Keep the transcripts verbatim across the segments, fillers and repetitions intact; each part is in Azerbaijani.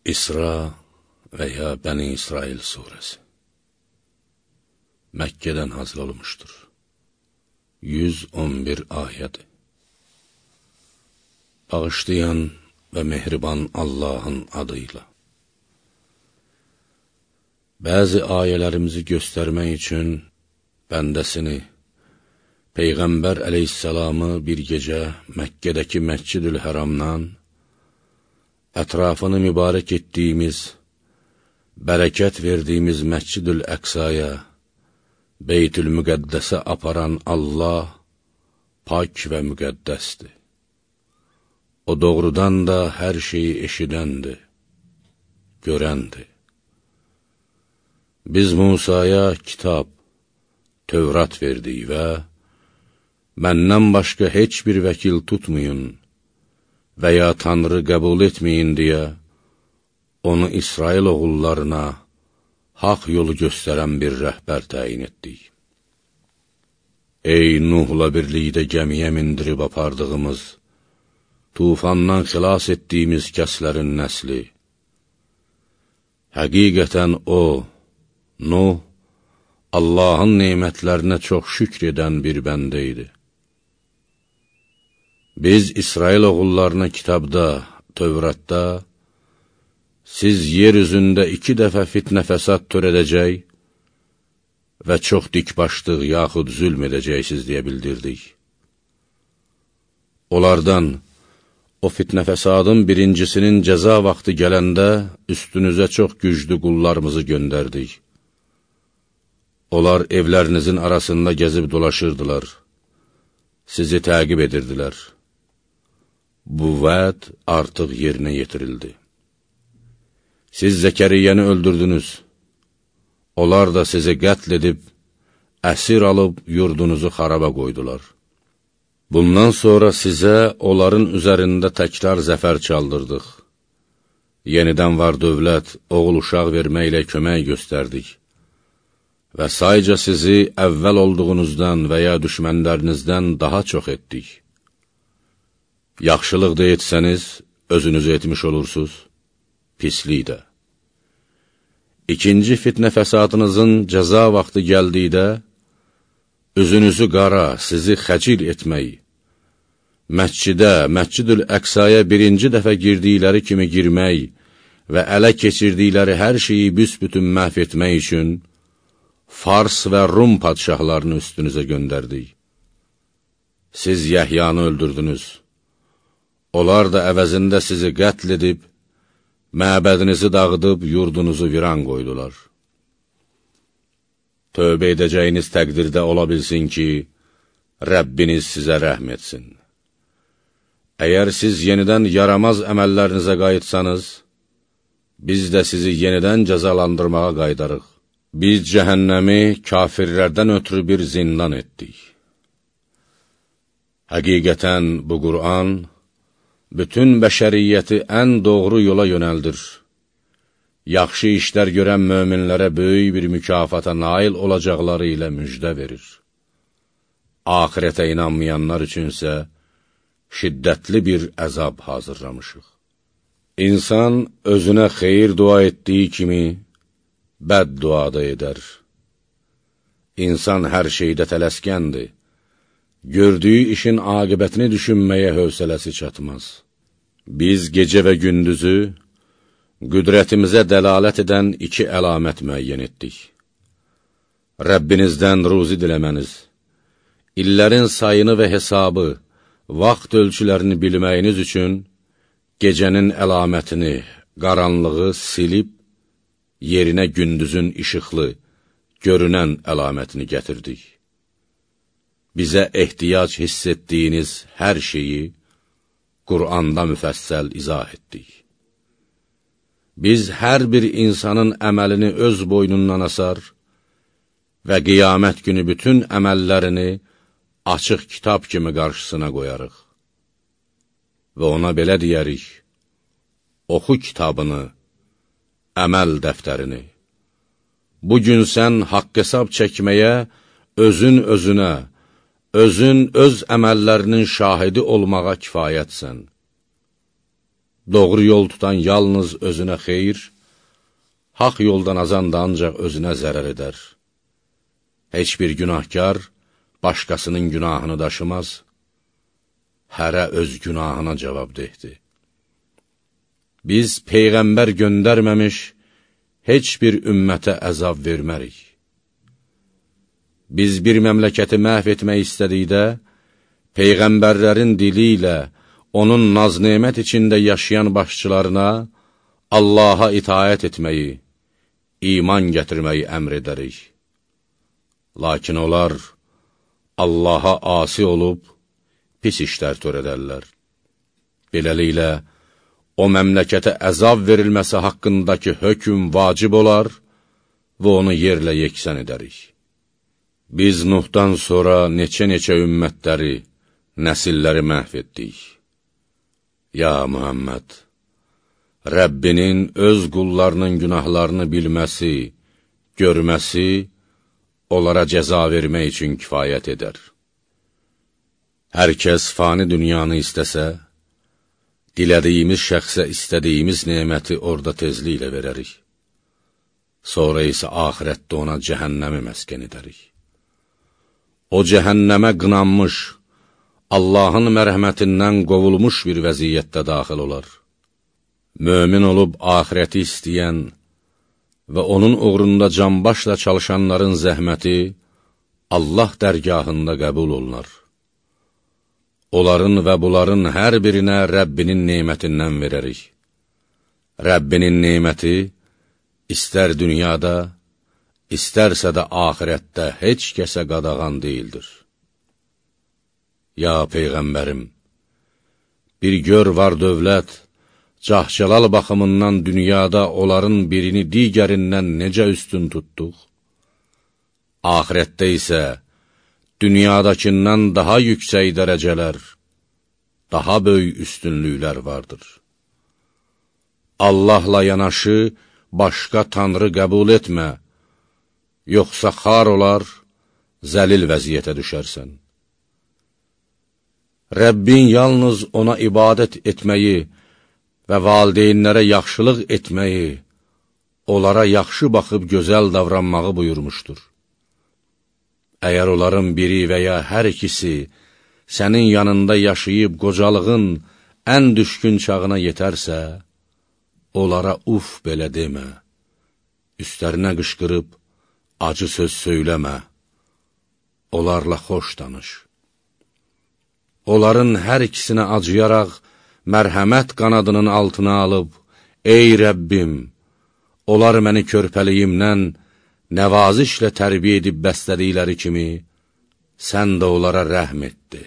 İsra və ya Bəni İsrail surəsi Məkkədən nazil olmuşdur. yüz on bir ayədir. Bağışlayan və mehriban Allahın adıyla. Bəzi ayələrimizi göstərmək üçün bəndəsini, Peyğəmbər əleyhissalamı bir gecə Məkkədəki Məscid-ül Həramdan, ətrafını mübarək etdiyimiz, bərəkət verdiyimiz Məscid-ül Əqsaya, Beytül Müqəddəsə aparan Allah pak və müqəddəsdir. O doğrudan da hər şeyi eşidəndir, görəndir. Biz Musaya kitab, Tövrat verdik və məndən başqa heç bir vəkil tutmayın və ya Tanrı qəbul etməyin deyə onu İsrail oğullarına haqq yolu göstərən bir rəhbər təyin etdik. Ey Nuhla birlikdə gəmiyə mindirib apardığımız, tufandan xilas etdiyimiz kəslərin nəsli. Həqiqətən o, Nuh, Allahın nemətlərinə çox şükr edən bir bəndə idi. Biz İsrail oğullarına kitabda, Tövratda, siz yer üzündə iki dəfə fitnə fəsad törədəcək və çox dikbaşlıq yaxud zülm edəcəksiniz deyə bildirdik. Onlardan, o fitnə fəsadın birincisinin cəza vaxtı gələndə üstünüzə çox güclü qullarımızı göndərdik. Onlar evlərinizin arasında gəzib dolaşırdılar, sizi təqib edirdilər. Bu vəd artıq yerinə yetirildi. Siz Zəkəriyyəni öldürdünüz, onlar da sizi qətl edib, əsir alıb yurdunuzu xaraba qoydular. Bundan sonra sizə onların üzərində təkrar zəfər çaldırdıq. Yenidən var dövlət, oğul uşaq verməklə kömək göstərdik və sayca sizi əvvəl olduğunuzdan və ya düşmənlərinizdən daha çox etdik. Yaxşılıq da etsəniz, özünüzü etmiş olursunuz, pislik də. İkinci fitnə fəsadınızın cəza vaxtı gəldikdə, üzünüzü qara, sizi xəcil etmək, məscidə, Məscid-ül Əqsaya birinci dəfə girdikləri kimi girmək və ələ keçirdikləri hər şeyi büsbütün məhv etmək üçün Fars və Rum padşahlarını üstünüzə göndərdik. Siz Yəhyanı öldürdünüz. Onlar da əvəzində sizi qətl edib, məbədinizi dağıdıb, yurdunuzu viran qoydular. Tövbə edəcəyiniz təqdirdə ola bilsin ki, Rəbbiniz sizə rəhm etsin. Əgər siz yenidən yaramaz əməllərinizə qayıtsanız, biz də sizi yenidən cəzalandırmağa qaydarıq. Biz cəhənnəmi kafirlərdən ötürü bir zindan etdik. Həqiqətən bu Qur'an, bütün bəşəriyyəti ən doğru yola yönəldir. Yaxşı işlər görən möminlərə böyük bir mükafata nail olacaqları ilə müjdə verir. Ahirətə inanmayanlar üçünsə şiddətli bir əzab hazırlamışıq. İnsan özünə xeyir dua etdiyi kimi bəd dua da edər. İnsan hər şeydə tələskəndir. Gördüyü işin aqibətini düşünməyə hövsələsi çatmaz. Biz gecə və gündüzü qüdrətimizə dəlalət edən iki əlamət müəyyən etdik. Rəbbinizdən ruzi diləməniz, illərin sayını və hesabı, vaxt ölçülərini bilməyiniz üçün gecənin əlamətini, qaranlığı silib, yerinə gündüzün işıqlı, görünən əlamətini gətirdik. Bizə ehtiyac hiss etdiyiniz hər şeyi Qur'anda müfəssəl izah etdik. Biz hər bir insanın əməlini öz boynundan asar və qiyamət günü bütün əməllərini açıq kitab kimi qarşısına qoyarıq. Və ona belə deyərik, oxu kitabını, əməl dəftərini. Bugün sən haqq hesab çəkməyə, özün özünə, özün öz əməllərinin şahidi olmağa kifayətsən. Doğru yol tutan yalnız özünə xeyir, haq yoldan azan da ancaq özünə zərər edər. Heç bir günahkar başqasının günahını daşımaz, hərə öz günahına cavabdehdir. Biz Peyğəmbər göndərməmiş, heç bir ümmətə əzab vermərik. Biz bir məmləkəti məhv etmək istədikdə, Peyğəmbərlərin dili ilə onun naz-nemət içində yaşayan başçılarına Allaha itaət etməyi, iman gətirməyi əmr edərik. Lakin onlar Allaha asi olub, pis işlər törədərlər. Beləliklə, o məmləkətə əzab verilməsi haqqındakı hökm vacib olar və onu yerlə yeksən edərik. Biz Nuhdan sonra neçə-neçə ümmətləri, nəsilləri məhv etdik. Ya Muhammed, Rəbbinin öz qullarının günahlarını bilməsi, görməsi, onlara cəza vermək üçün kifayət edər. Hər kəs fani dünyanı istəsə, dilədiyimiz şəxsə istədiyimiz neməti orada tezliklə verərik. Sonra isə axirətdə ona cəhənnəmi məskən edərik. O cəhənnəmə qınanmış, Allahın mərhəmətindən qovulmuş bir vəziyyətdə daxil olar. Mömin olub axirəti istəyən və onun uğrunda canbaşla çalışanların zəhməti Allah dərgahında qəbul olunar. Onların və bunların hər birinə Rəbbinin nemətindən verərik. Rəbbinin neməti istər dünyada, istərsə də axirətdə heç kəsə qadağan deyildir. Ya Peyğəmbərim, bir gör var dövlət, cah-cəlal baxımından dünyada onların birini digərindən necə üstün tutduq? Axirətdə isə dünyadakindən daha yüksək dərəcələr, daha böyük üstünlüklər vardır. Allahla yanaşı başqa tanrı qəbul etmə, yoxsa xar olar, zəlil vəziyyətə düşərsən. Rəbbin yalnız ona ibadət etməyi və valideynlərə yaxşılıq etməyi, onlara yaxşı baxıb gözəl davranmağı buyurmuşdur. Əgər onların biri və ya hər ikisi sənin yanında yaşayıb qocalığın ən düşkün çağına yetərsə, onlara uf belə demə, üstlərinə qışqırıb, acı söz söyləmə, onlarla xoş danış. Onların hər ikisinə acıyaraq, mərhəmət qanadının altına alıb, ey Rəbbim, onlar məni körpəliyimdən nəvazişlə tərbiyə edib bəslədikləri kimi, sən də onlara rəhm etdi.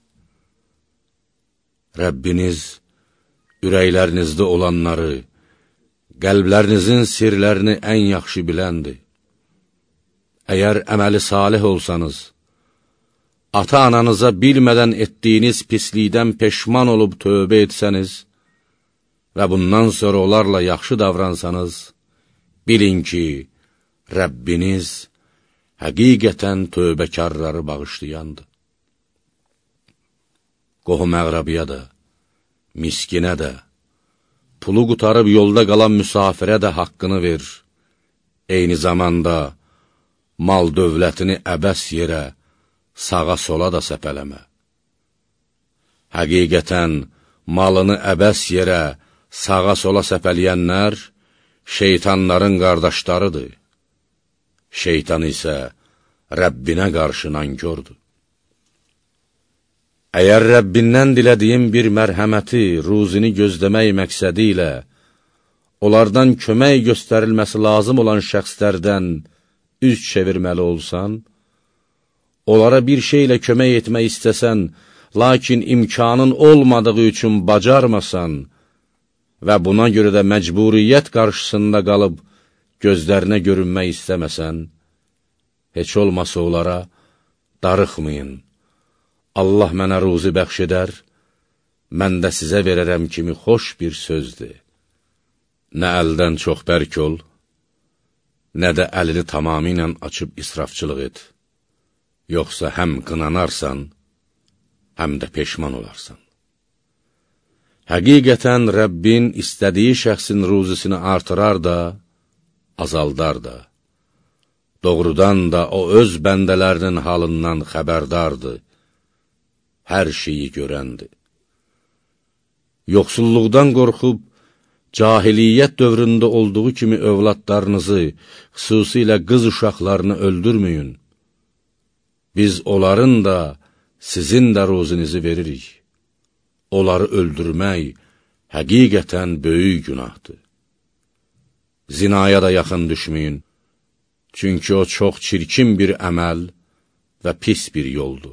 Rəbbiniz, ürəklərinizdə olanları, qəlblərinizin sirlərini ən yaxşı biləndir. Əgər əməli salih olsanız, ata-ananıza bilmədən etdiyiniz pislikdən peşman olub tövbə etsəniz və bundan sonra onlarla yaxşı davransanız, bilin ki, Rəbbiniz həqiqətən tövbəkarları bağışlayandır. Qohum-əqrabiyə də, miskinə də, pulu qutarıb yolda qalan müsafirə də haqqını ver. Eyni zamanda mal dövlətini əbəs yerə, sağa-sola da səpələmə. Həqiqətən malını əbəs yerə, sağa-sola səpələyənlər şeytanların qardaşlarıdır. Şeytan isə Rəbbinə qarşı nankördür. Əgər Rəbbindən dilədiyin bir mərhəməti, ruzini gözləmək məqsədi ilə, onlardan kömək göstərilməsi lazım olan şəxslərdən üz çevirməli olsan, onlara bir şeylə kömək etmək istəsən, lakin imkanın olmadığı üçün bacarmasan və buna görə də məcburiyyət qarşısında qalıb gözlərinə görünmək istəməsən, heç olmasa onlara darıxmayın. Allah mənə ruzi bəxş edər, mən də sizə verərəm kimi xoş bir sözdür. Nə əldən çox bərk ol, nə də əlini tamamilə açıb israfçılıq et. Yoxsa həm qınanarsan, həm də peşman olarsan. Həqiqətən Rəbbin istədiyi şəxsin ruzisini artırar da, azaldar da. Doğrudan da o öz bəndələrinin halından xəbərdardır, hər şeyi görəndir. Yoxsulluqdan qorxub, cahiliyyət dövründə olduğu kimi övladlarınızı, xüsusilə qız uşaqlarını öldürməyin. Biz onların da, sizin də ruzinizi veririk. Onları öldürmək həqiqətən böyük günahdır. Zinaya da yaxın düşməyin, çünki o çox çirkin bir əməl və pis bir yoldur.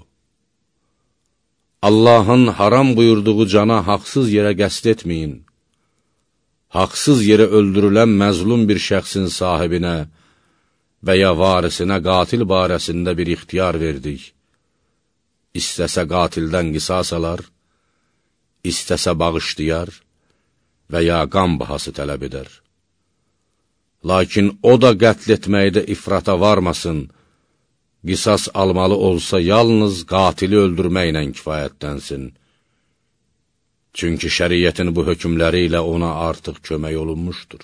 Allahın haram buyurduğu cana haqsız yerə qəsd etməyin. Haqsız yerə öldürülən məzlum bir şəxsin sahibinə və ya varisinə qatil barəsində bir ixtiyar verdik. İstəsə qatildən qisas alar, istəsə bağışlayar və ya qan bahası tələb edər. Lakin o da qətl etməkdə ifrata varmasın, qisas almalı olsa yalnız qatili öldürməklə kifayətlənsin. Çünki şəriyyətin bu hökmləri ilə ona artıq kömək olunmuşdur.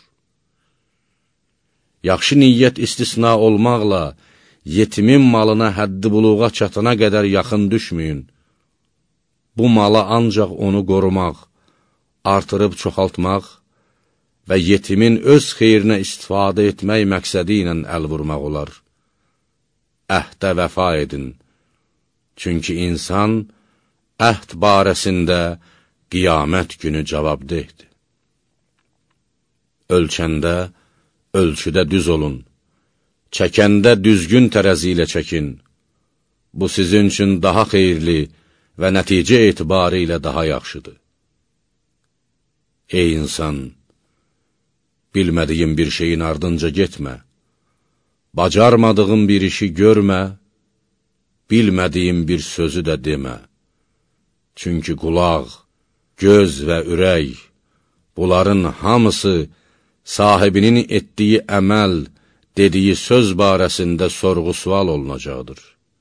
Yaxşı niyyət istisna olmaqla, yetimin malına həddi buluğa çatana qədər yaxın düşməyin. Bu mala ancaq onu qorumaq, artırıb çoxaltmaq və yetimin öz xeyrinə istifadə etmək məqsədi ilə əl vurmaq olar. Əhdə vəfa edin, çünki insan əhd barəsində qiyamət günü cavabdehdir. Ölçəndə, ölçüdə düz olun, çəkəndə düzgün tərəzi ilə çəkin. Bu sizin üçün daha xeyirli və nəticə etibarı ilə daha yaxşıdır. Ey insan! Bilmədiyin bir şeyin ardınca getmə, bacarmadığın bir işi görmə, bilmədiyin bir sözü də demə. Çünki qulaq, göz və ürək, bunların hamısı sahibinin etdiyi əməl, dediyi söz barəsində sorğu-sual olunacaqdır.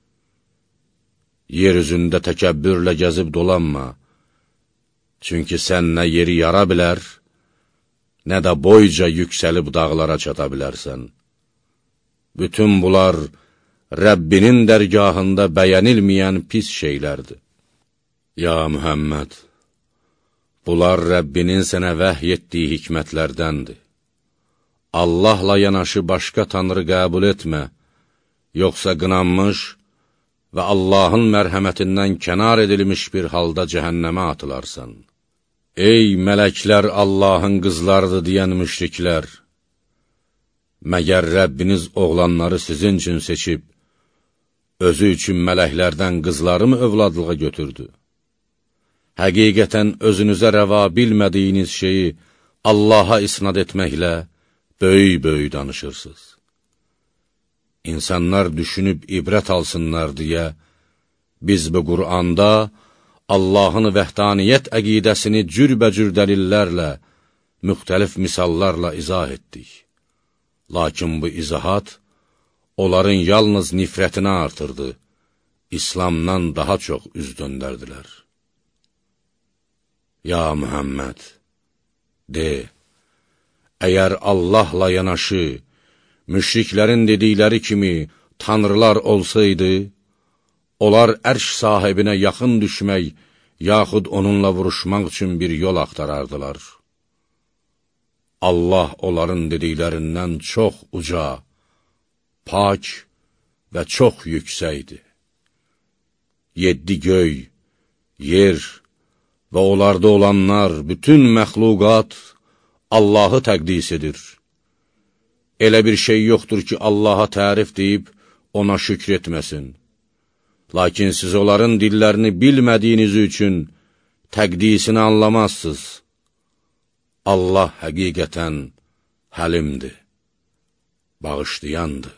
Yer üzündə təkəbbürlə gəzib dolanma, çünki sən nə yeri yara bilər, nə də boyca yüksəlib dağlara çata bilərsən. Bütün bunlar Rəbbinin dərgahında bəyənilməyən pis şeylərdir. Ya Mühəmməd, bunlar Rəbbinin sənə vəhy etdiyi hikmətlərdəndir. Allahla yanaşı başqa tanrı qəbul etmə, yoxsa qınanmış və Allahın mərhəmətindən kənar edilmiş bir halda cəhənnəmə atılarsan. Ey mələklər Allahın qızlardır deyən müşriklər! Məgər Rəbbiniz oğlanları sizin üçün seçib, özü üçün mələklərdən qızları mı övladlığa götürdü? Həqiqətən özünüzə rəva bilmədiyiniz şeyi Allaha isnad etməklə böyük-böyük danışırsınız. İnsanlar düşünüb ibrət alsınlar deyə, biz bu Qur'anda Allahın vəhdaniyyət əqidəsini cürbəcür dəlillərlə, müxtəlif misallarla izah etdik. Lakin bu izahat, onların yalnız nifrətini artırdı, İslamdan daha çox üz döndərdilər. Ya Mühəmməd, de, əgər Allahla yanaşı, müşriklərin dedikləri kimi tanrılar olsaydı, onlar ərş sahibinə yaxın düşmək, yaxud onunla vuruşmaq üçün bir yol axtarardılar. Allah onların dediklərindən çox uca, pak və çox yüksəkdir. Yeddi göy, yer və onlarda olanlar, bütün məxluqat Allahı təqdis edir. Elə bir şey yoxdur ki, Allaha tərif deyib, ona şükr etməsin. Lakin siz onların dillərini bilmədiyiniz üçün təqdisini anlamazsınız. Allah həqiqətən həlimdir, bağışlayandır.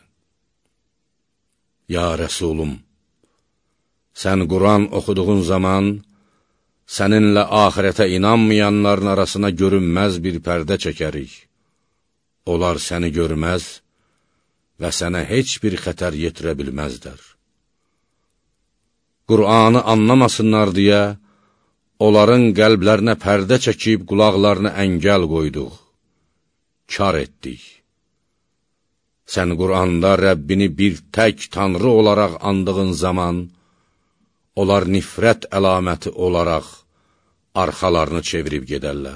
Ya Rəsulum, sən Quran oxuduğun zaman, səninlə axirətə inanmayanların arasına görünməz bir pərdə çəkərik. Onlar səni görməz və sənə heç bir xətər yetirə bilməzlər. Qur'anı anlamasınlar deyə, onların qəlblərinə pərdə çəkib qulaqlarına əngəl qoyduq, kar etdik. Sən Qur'anda Rəbbini bir tək Tanrı olaraq andığın zaman, onlar nifrət əlaməti olaraq arxalarını çevirib gedərlər.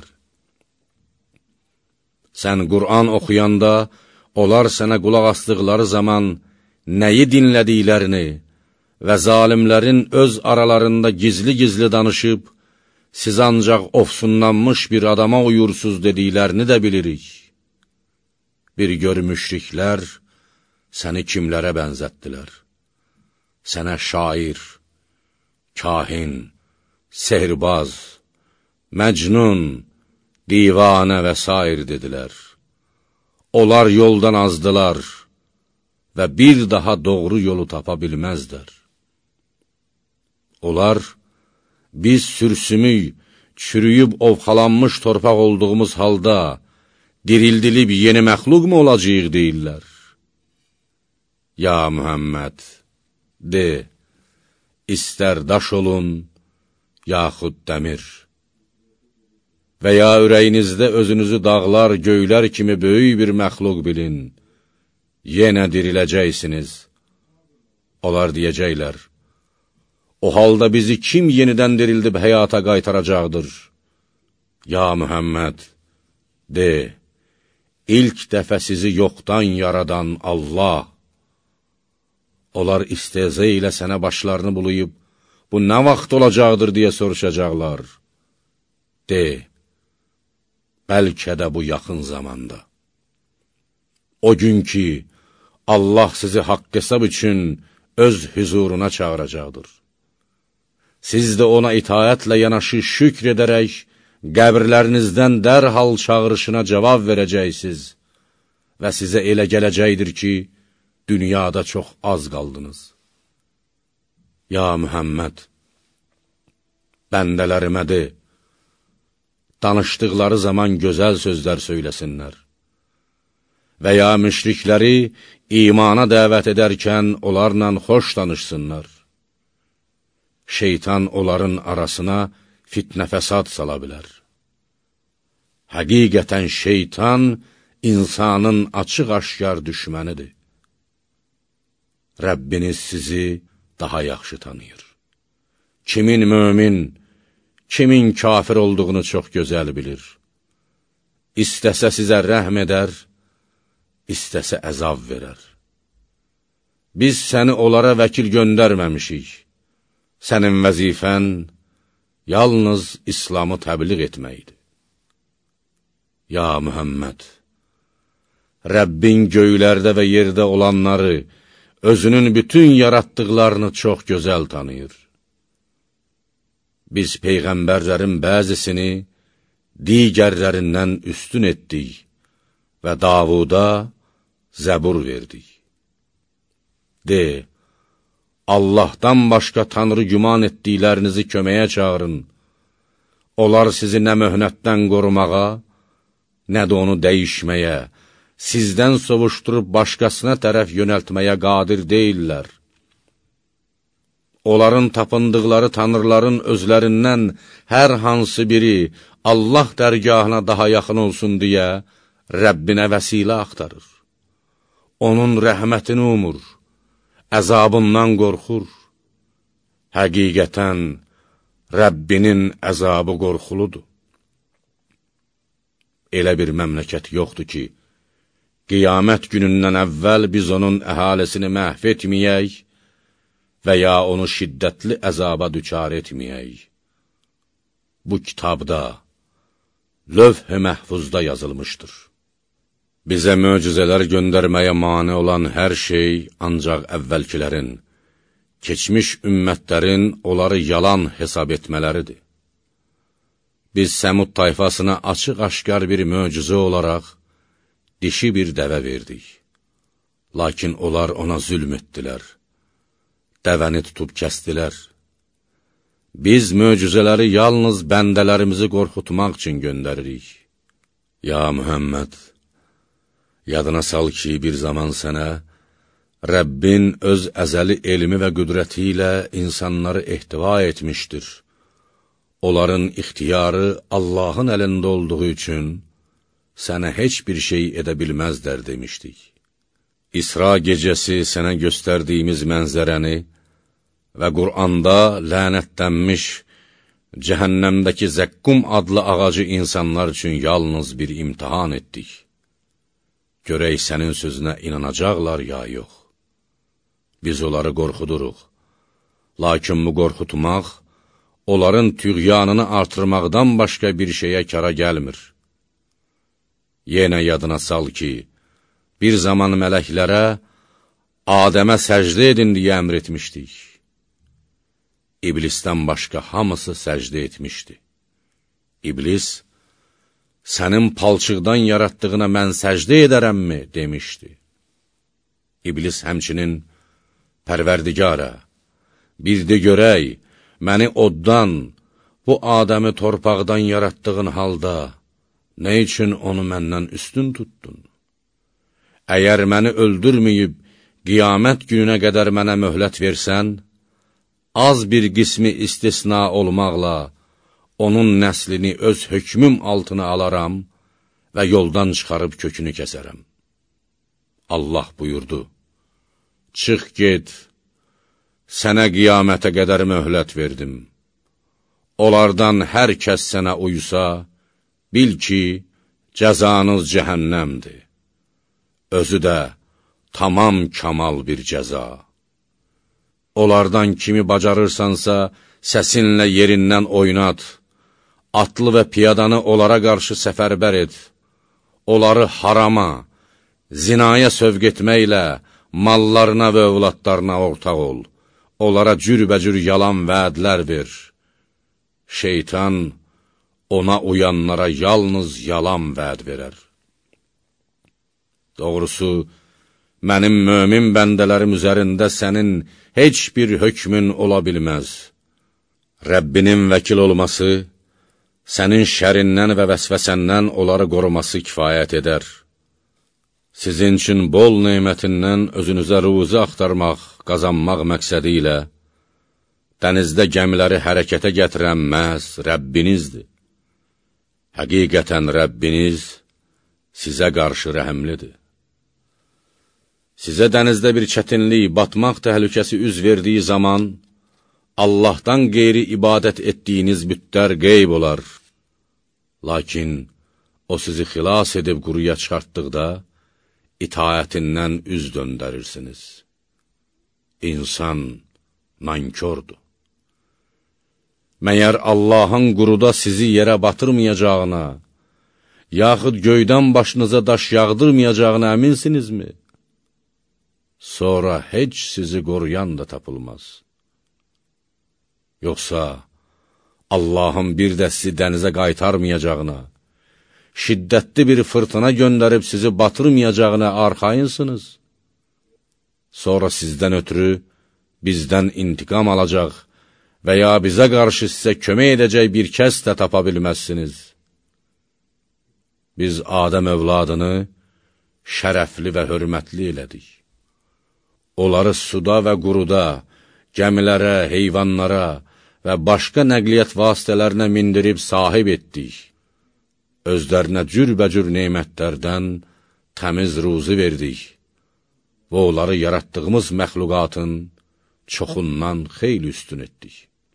Sən Qur'an oxuyanda, onlar sənə qulaq asdıqları zaman nəyi dinlədiklərini və zalimlərin öz aralarında gizli-gizli danışıb, siz ancaq ofsunlanmış bir adama uyursuz dediklərini də bilirik. Bir gör müşriklər səni kimlərə bənzətdilər? Sənə şair, kahin, sehirbaz, məcnun, divanə və s. dedilər. Onlar yoldan azdılar və bir daha doğru yolu tapa bilməzdər. Onlar, biz sürsümük, çürüyüb ovxalanmış torpaq olduğumuz halda, dirildilib yeni məxluq mu olacaq deyirlər? Ya Muhammed, de, istər daş olun, yaxud dəmir. Və ya ürəyinizdə özünüzü dağlar, göylər kimi böyük bir məxluq bilin, yenə diriləcəksiniz. Onlar deyəcəklər, o halda bizi kim yenidən dirildib həyata qaytaracaqdır? Ya Muhammed, de, İlk dəfə sizi yoxdan yaradan Allah. Onlar istehza ilə sənə başlarını bulayıb, bu nə vaxt olacaqdır deyə soruşacaqlar. De, bəlkə də bu yaxın zamanda. O gün ki, Allah sizi haqq hesab üçün öz hüzuruna çağıracaqdır. Siz də ona itaətlə yanaşı şükr edərək, qəbirlərinizdən dərhal çağırışına cavab verəcəksiniz və sizə elə gələcəkdir ki, dünyada çox az qaldınız. Ya Muhammed, bəndələrimə de, danışdıqları zaman gözəl sözlər söyləsinlər və ya müşrikləri imana dəvət edərkən onlarla xoş danışsınlar. Şeytan onların arasına fitnə fəsad sala bilər. Həqiqətən şeytan insanın açıq-aşkar düşmənidir. Rəbbiniz sizi daha yaxşı tanıyır. Kimin mömin, kimin kafir olduğunu çox gözəl bilir. İstəsə sizə rəhm edər, istəsə əzab verər. Biz səni onlara vəkil göndərməmişik. Sənin vəzifən yalnız İslamı təbliğ etməkdir. Ya Muhammed, Rəbbin göylərdə və yerdə olanları, özünün bütün yaratdıqlarını çox gözəl tanıyır. Biz peyğəmbərlərin bəzisini digərlərindən üstün etdik və Davuda zəbur verdik. De, Allahdan başqa Tanrı güman etdiklərinizi köməyə çağırın. Onlar sizi nə möhnətdən qorumağa, nə də onu dəyişməyə, sizdən sovuşdurub başqasına tərəf yönəltməyə qadir deyirlər. Onların tapındıqları tanrıların özlərindən hər hansı biri Allah dərgahına daha yaxın olsun deyə Rəbbinə vəsilə axtarır. Onun rəhmətini umur, əzabından qorxur. Həqiqətən Rəbbinin əzabı qorxuludur. Elə bir məmləkət yoxdur ki, qiyamət günündən əvvəl biz onun əhalisini məhv etməyək və ya onu şiddətli əzaba düçar etməyək. Bu kitabda, lövh-i məhfuzda yazılmışdır. Bizə möcüzələr göndərməyə mane olan hər şey ancaq əvvəlkilərin, keçmiş ümmətlərin onları yalan hesab etmələridir. Biz Səmud tayfasına açıq-aşkar bir möcüzə olaraq dişi bir dəvə verdik. Lakin onlar ona zülm etdilər, dəvəni tutub kəstdilər. Biz möcüzələri yalnız bəndələrimizi qorxutmaq üçün göndəririk. Ya Muhammed, yadına sal ki, bir zaman sənə Rəbbin öz əzəli elmi və qüdrəti ilə insanları ehtiva etmişdir. Onların ixtiyarı Allahın əlində olduğu üçün, sənə heç bir şey edə bilməzlər demişdik. İsra gecəsi sənə göstərdiyimiz mənzərəni və Qur'anda lənətlənmiş, cəhənnəmdəki zəqqum adlı ağacı insanlar üçün yalnız bir imtihan etdik. Görək sənin sözünə inanacaqlar ya yox. Biz onları qorxuduruq. Lakin bu qorxutmaq, onların tüğyanını artırmaqdan başqa bir şeyə kara gəlmir. Yenə yadına sal ki, bir zaman mələklərə Adəmə səcdə edin deyə əmr etmişdik. İblisdən başqa hamısı səcdə etmişdi. İblis, sənin palçıqdan yaratdığına mən səcdə edərəmmi, demişdi. İblis həmçinin, Pərverdigara, bir de görək, məni oddan, bu Adəmi torpaqdan yaratdığın halda, nə üçün onu məndən üstün tuttun? Əgər məni öldürməyib, qiyamət gününə qədər mənə möhlət versən, az bir qismi istisna olmaqla, onun nəslini öz hökmüm altına alaram və yoldan çıxarıb kökünü kəsərəm. Allah buyurdu, çıx get, sənə qiyamətə qədər möhlət verdim. Onlardan hər kəs sənə uysa, bil ki, cəzanız cəhənnəmdir. Özü də tamam kamal bir cəza. Onlardan kimi bacarırsansa, səsinlə yerindən oynat, atlı və piyadanı onlara qarşı səfərbər et, onları harama, zinaya sövq etməklə, mallarına və övladlarına ortaq ol, onlara cürbəcür yalan vədlər ver. Şeytan ona uyanlara yalnız yalan vəd verər. Doğrusu, mənim mömin bəndələrim üzərində sənin heç bir hökmün ola bilməz. Rəbbinin vəkil olması, sənin şərindən və vəsvəsəndən onları qoruması kifayət edər. Sizin üçün bol nemətindən özünüzə ruzi axtarmaq, qazanmaq məqsədi ilə, dənizdə gəmiləri hərəkətə gətirən məhz Rəbbinizdir. Həqiqətən Rəbbiniz sizə qarşı rəhəmlidir. Sizə dənizdə bir çətinlik, batmaq təhlükəsi üz verdiyi zaman, Allahdan qeyri ibadət etdiyiniz bütlər qeyb olar. Lakin o sizi xilas edib quruya çıxartdıqda, itaətindən üz döndərirsiniz. İnsan nankordur. Məyər Allahın quruda sizi yerə batırmayacağına, yaxud göydən başınıza daş yağdırmayacağına əminsinizmi? Sonra heç sizi qoruyan da tapılmaz. Yoxsa Allahın bir də sizi dənizə qaytarmayacağına, şiddətli bir fırtına göndərib sizi batırmayacağına arxayınsınız. Sonra sizdən ötürü bizdən intiqam alacaq və ya bizə qarşı sizə kömək edəcək bir kəs də tapa bilməzsiniz. Biz Adəm övladını şərəfli və hörmətli elədik. Onları suda və quruda, gəmilərə, heyvanlara və başqa nəqliyyat vasitələrinə mindirib sahib etdik. Özlərinə cürbəcür neymətlərdən təmiz ruzi verdik və onları yaratdığımız məxluqatın çoxundan xeyli üstün etdik.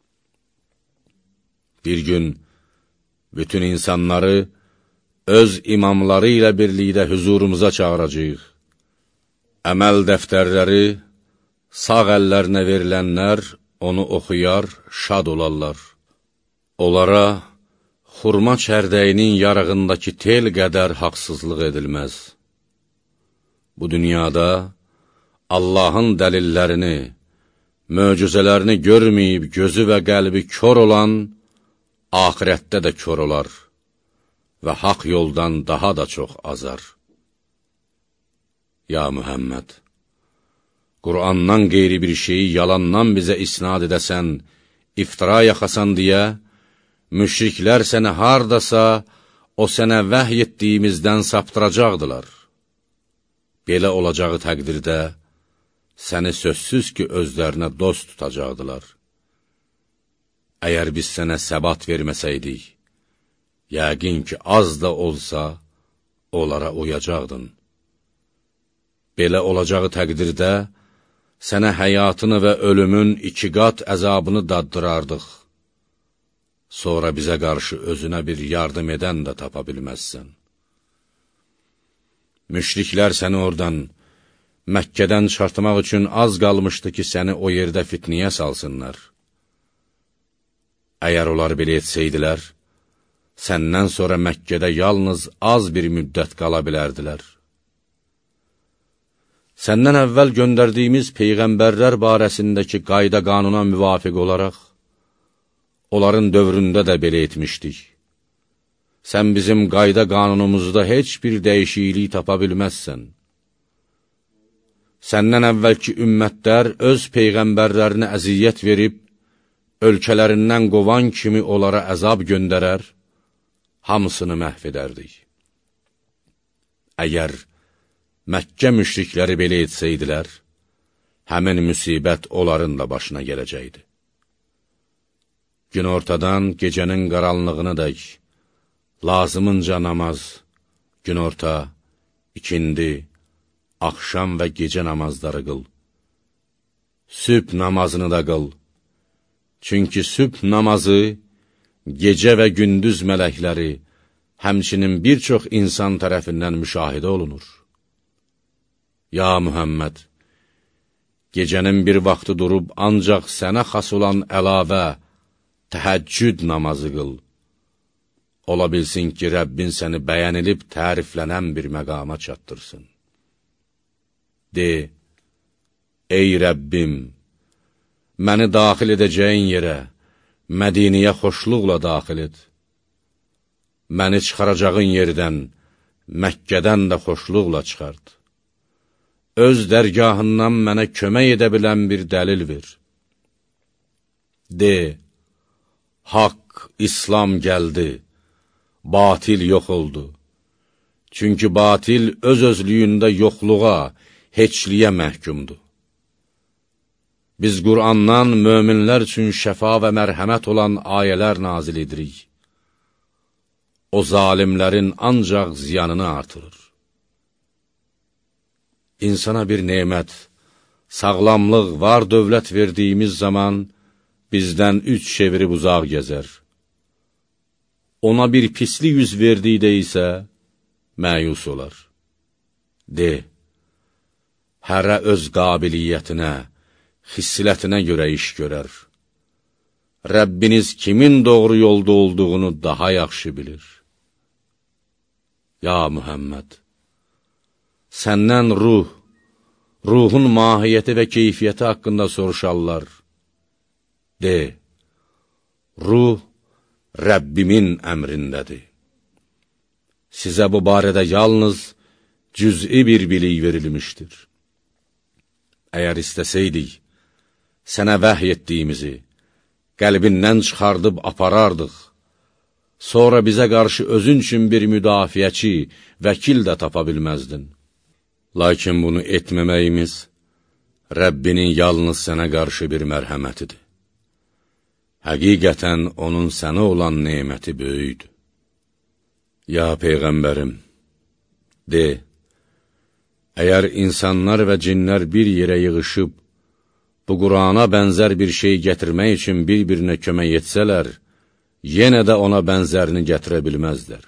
Bir gün bütün insanları öz imamları ilə birlikdə hüzurumuza çağıracaq. Əməl dəftərləri, sağ əllərinə verilənlər onu oxuyar, şad olarlar. Onlara xurma çərdəyinin yarığındakı tel qədər haqsızlıq edilməz. Bu dünyada Allahın dəlillərini, möcüzələrini görməyib gözü və qəlbi kör olan, axirətdə də kör olar və haqq yoldan daha da çox azar. Ya Mühəmməd, Qur'andan qeyri bir şeyi yalandan bizə isnad edəsən, iftira yaxasan deyə, müşriklər səni hardasa o sənə vəhy etdiyimizdən saptıracaqdılar. Belə olacağı təqdirdə, səni sözsüz ki, özlərinə dost tutacaqdılar. əgər biz sənə səbat verməsəydik, yəqin ki, az da olsa, onlara uyacaqdın. Belə olacağı təqdirdə, sənə həyatını və ölümün iki qat əzabını daddırardıq. Sonra bizə qarşı özünə bir yardım edən də tapa bilməzsən. Müşriklər səni oradan, Məkkədən çıxartmaq üçün az qalmışdı ki, səni o yerdə fitniyə salsınlar. Əgər onlar belə etsəydilər, səndən sonra Məkkədə yalnız az bir müddət qala bilərdilər. Səndən əvvəl göndərdiyimiz peyğəmbərlər barəsindəki qayda qanuna müvafiq olaraq, onların dövründə də belə etmişdik. Sən bizim qayda qanunumuzda heç bir dəyişiklik tapa bilməzsən. Səndən əvvəlki ümmətlər öz peyğəmbərlərinə əziyyət verib, ölkələrindən qovan kimi onlara əzab göndərər, hamısını məhv edərdik. Əgər Məkkə müşrikləri belə etsəydilər, həmin müsibət onların da başına gələcəkdi. Günortadan gecənin qaranlığına dək, lazımınca namaz, günorta, ikindi, axşam və gecə namazları qıl. Sübh namazını da qıl. Çünki sübh namazı, gecə və gündüz mələkləri, həmçinin bir çox insan tərəfindən müşahidə olunur. Ya Mühəmməd, gecənin bir vaxtı durub ancaq sənə xas olan əlavə, təhəccüd namazı qıl. Ola bilsin ki, Rəbbin səni bəyənilib təriflənən bir məqama çatdırsın. De, ey Rəbbim, məni daxil edəcəyin yerə, Mədiniyə xoşluqla daxil et. Məni çıxaracağın yerdən, Məkkədən də xoşluqla çıxart. Öz dərgahından mənə kömək edə bilən bir dəlil ver. De, haqq, İslam gəldi, batil yox oldu. Çünki batil öz-özlüyündə yoxluğa, heçliyə məhkumdur. Biz Qur'andan möminlər üçün şəfa və mərhəmət olan ayələr nazil edirik. O zalimlərin ancaq ziyanını artırır. İnsana bir nemət, sağlamlıq, var dövlət verdiyimiz zaman bizdən üç çevirib uzaq gəzər. Ona bir pislik yüz verdikdə isə məyus olar. De, hərə öz qabiliyyətinə, xissilətinə görə iş görər. Rəbbiniz kimin doğru yolda olduğunu daha yaxşı bilir. Ya Mühəmməd, səndən ruh, ruhun mahiyyəti və keyfiyyəti haqqında soruşarlar. De, ruh Rəbbimin əmrindədir. Sizə bu barədə yalnız cüz'i bir bilik verilmişdir. Əgər istəsəydik, sənə vəhy etdiyimizi qəlbindən çıxardıb aparardıq. Sonra bizə qarşı özün üçün bir müdafiəçi, vəkil də tapa bilməzdin. Lakin bunu etməməyimiz, Rəbbinin yalnız sənə qarşı bir mərhəmətidir. Həqiqətən onun sənə olan neməti böyükdür. Ya Peyğəmbərim, de, əgər insanlar və cinlər bir yerə yığışıb, bu Qur'ana bənzər bir şey gətirmək üçün bir-birinə kömək etsələr, yenə də ona bənzərini gətirə bilməzlər.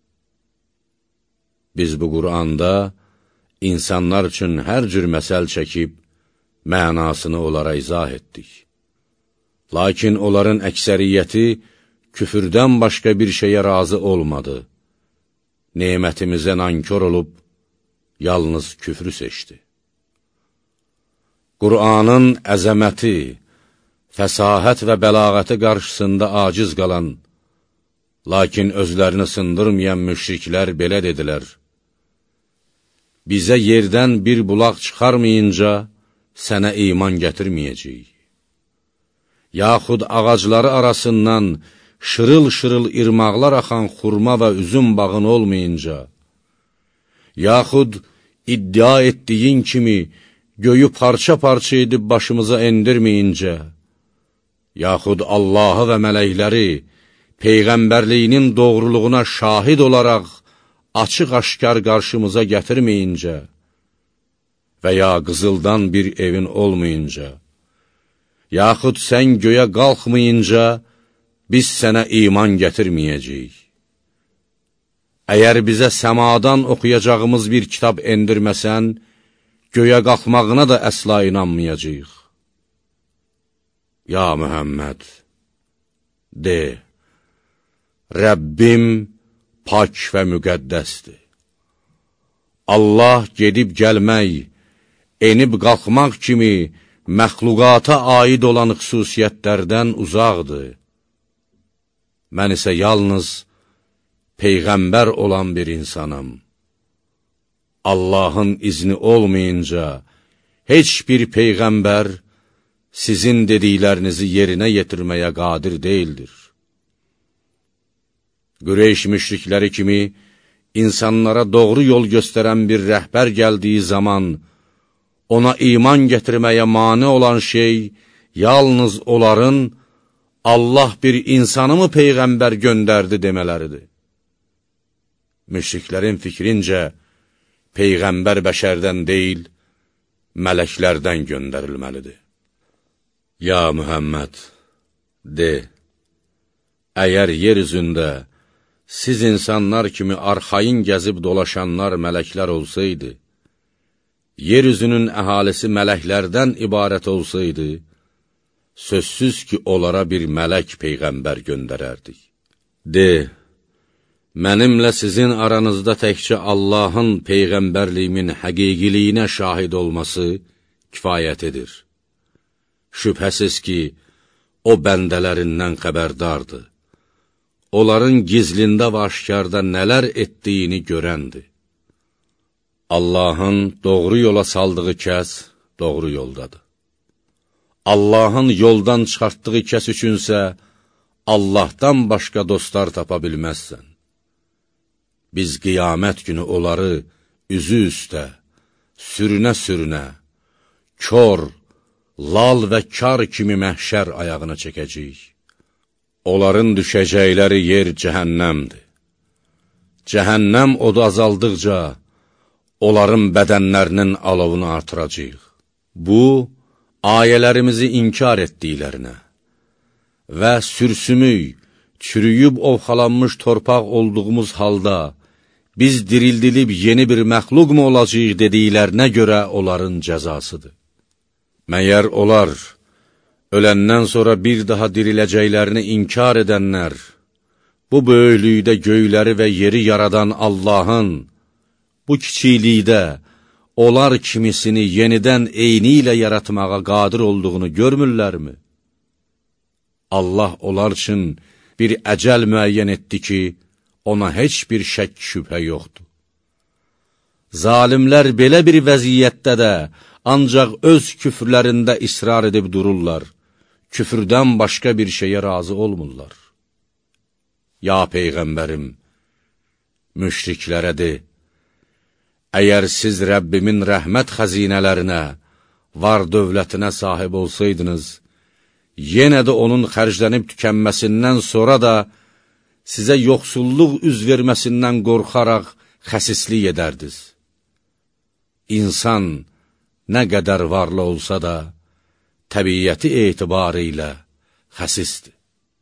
Biz bu Qur'anda insanlar üçün hər cür məsəl çəkib, mənasını onlara izah etdik. Lakin onların əksəriyyəti küfürdən başqa bir şeyə razı olmadı. Nemətimizə nankor olub, yalnız küfrü seçdi. Qur'anın əzəməti, fəsahət və bəlağəti qarşısında aciz qalan, lakin özlərini sındırmayan müşriklər belə dedilər: bizə yerdən bir bulaq çıxarmayınca sənə iman gətirməyəcəyik. Yaxud ağacları arasından şırıl-şırıl irmaqlar axan xurma və üzüm bağın olmayınca, yaxud iddia etdiyin kimi göyü parça-parça edib başımıza endirməyincə, yaxud Allahı və mələkləri Peyğəmbərliyinin doğruluğuna şahid olaraq açıq-aşkar qarşımıza gətirməyincə və ya qızıldan bir evin olmayınca, yaxud sən göyə qalxmayınca, biz sənə iman gətirməyəcəyik. Əgər bizə səmadan oxuyacağımız bir kitab endirməsən, göyə qalxmağına da əsla inanmayacağıq. Ya Mühəmməd, de, Rəbbim pak və müqəddəsdir. Allah gedib gəlmək, enib qalxmaq kimi məxluqata aid olan xüsusiyyətlərdən uzaqdır. Mən isə yalnız Peyğəmbər olan bir insanam. Allahın izni olmayınca, heç bir Peyğəmbər sizin dediklərinizi yerinə yetirməyə qadir deyildir. Qureyş müşrikləri kimi insanlara doğru yol göstərən bir rəhbər gəldiyi zaman, ona iman gətirməyə mane olan şey, yalnız onların Allah bir insanı mı Peyğəmbər göndərdi demələridir. Müşriklərin fikrincə, Peyğəmbər bəşərdən deyil, mələklərdən göndərilməlidir. Ya Mühəmməd, de, əgər yer üzündə siz insanlar kimi arxayın gəzib dolaşanlar mələklər olsaydı, yer üzünün əhalisi mələklərdən ibarət olsaydı, sözsüz ki, onlara bir mələk Peyğəmbər göndərərdik. De, mənimlə sizin aranızda təkcə Allahın Peyğəmbərliyimin həqiqiliyinə şahid olması kifayət edir. Şübhəsiz ki, o bəndələrindən xəbərdardır. Onların gizlində və aşkarda nələr etdiyini görəndir. Allahın doğru yola saldığı kəs doğru yoldadır. Allahın yoldan çıxartdığı kəs üçünsə, Allahdan başqa dostlar tapa bilməzsən. Biz qiyamət günü onları üzü üstə, sürünə-sürünə, kör, lal və kar kimi məhşər ayağına çəkəcəyik. Onların düşəcəkləri yer cəhənnəmdir. Cəhənnəm odu azaldıqca, onların bədənlərinin alovunu artıracaq. Bu, ayələrimizi inkar etdiklərinə və sürsümük, çürüyüb ovxalanmış torpaq olduğumuz halda, biz dirildilib yeni bir məxluq mu olacaq dediklərinə görə onların cəzasıdır. Məyər onlar, öləndən sonra bir daha diriləcəklərini inkar edənlər, bu böyüklükdə göyləri və yeri yaradan Allahın, bu kiçiklikdə onlar kimisini yenidən eyni ilə yaratmağa qadir olduğunu görmürlərmi? Allah onlar üçün bir əcəl müəyyən etdi ki, ona heç bir şək şübhə yoxdur. Zalimlər belə bir vəziyyətdə də ancaq öz küfrlərində israr edib dururlar, küfrdən başqa bir şeyə razı olmurlar. Ya Peyğəmbərim, müşriklərə de, əgər siz Rəbbimin rəhmət xəzinələrinə, var dövlətinə sahib olsaydınız, yenə də onun xərclənib tükənməsindən sonra da sizə yoxsulluq üz verməsindən qorxaraq xəsislik edərdiniz. İnsan nə qədər varlı olsa da, təbiyyəti etibarı ilə xəsisdir.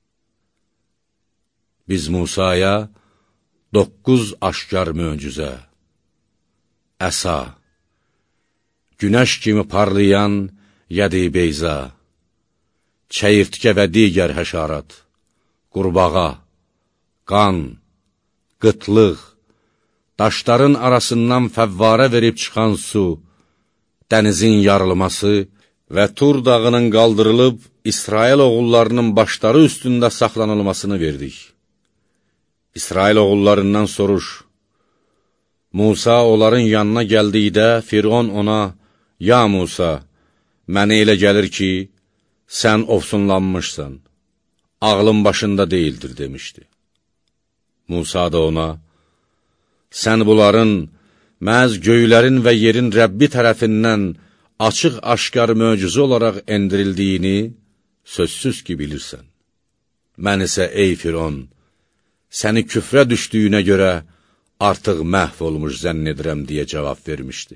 Biz Musaya doqquz aşkar möcüzə, əsa, günəş kimi parlayan yədi beyza, çəyirtkə və digər həşarat, qurbağa, qan, qıtlıq, daşların arasından fəvvarə verib çıxan su, dənizin yarılması və Tur dağının qaldırılıb İsrail oğullarının başları üstündə saxlanılmasını verdik. İsrail oğullarından soruş. Musa onların yanına gəldikdə Firon ona, ya Musa, mənə elə gəlir ki, sən ofsunlanmışsan, ağlın başında deyildir, demişdi. Musa da ona, sən bunların məhz göylərin və yerin Rəbbi tərəfindən açıq-aşkar möcüzə olaraq endirildiyini sözsüz ki bilirsən. Mən isə, ey Firon, səni küfrə düşdüyünə görə artıq məhv olmuş zənn edirəm deyə cavab vermişdi.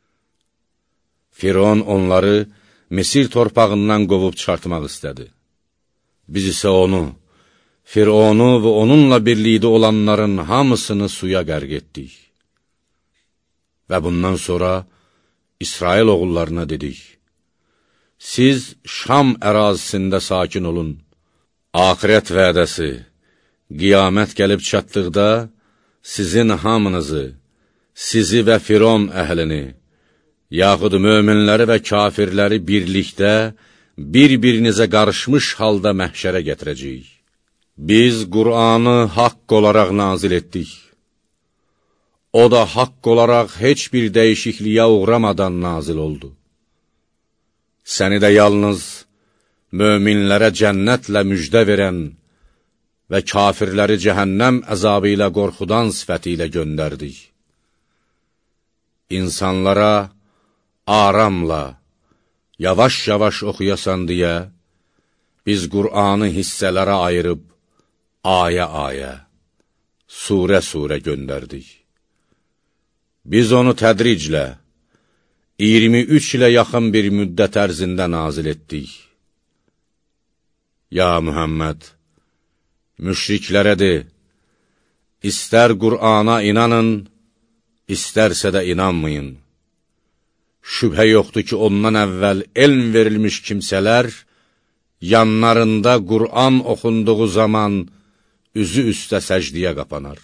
Firon onları Misir torpağından qovub çıxartmaq istədi. Biz isə onu, Fironu və onunla birlikdə olanların hamısını suya qərq etdik. Və bundan sonra İsrail oğullarına dedik, siz Şam ərazisində sakin olun. Axirət vədəsi, qiyamət gəlib çatdıqda sizin hamınızı, sizi və Firon əhlini, yaxud möminləri və kafirləri birlikdə, bir-birinizə qarışmış halda məhşərə gətirəcəyik. Biz Qur'anı haqq olaraq nazil etdik. O da haqq olaraq heç bir dəyişikliyə uğramadan nazil oldu. Səni də yalnız möminlərə cənnətlə müjdə verən və kafirləri cəhənnəm əzabı ilə qorxudan sifəti ilə göndərdik. İnsanlara aramla, yavaş-yavaş oxuyasan deyə, biz Qur'anı hissələrə ayırıb, ayə-ayə, surə-surə göndərdik. Biz onu tədriclə, iyirmi üç ilə yaxın bir müddət ərzində nazil etdik. Ya Mühəmməd, müşriklərə de, istər Qur'ana inanın, istərsə də inanmayın. Şübhə yoxdur ki, ondan əvvəl elm verilmiş kimsələr, yanlarında Qur'an oxunduğu zaman üzü üstə səcdiyə qapanar.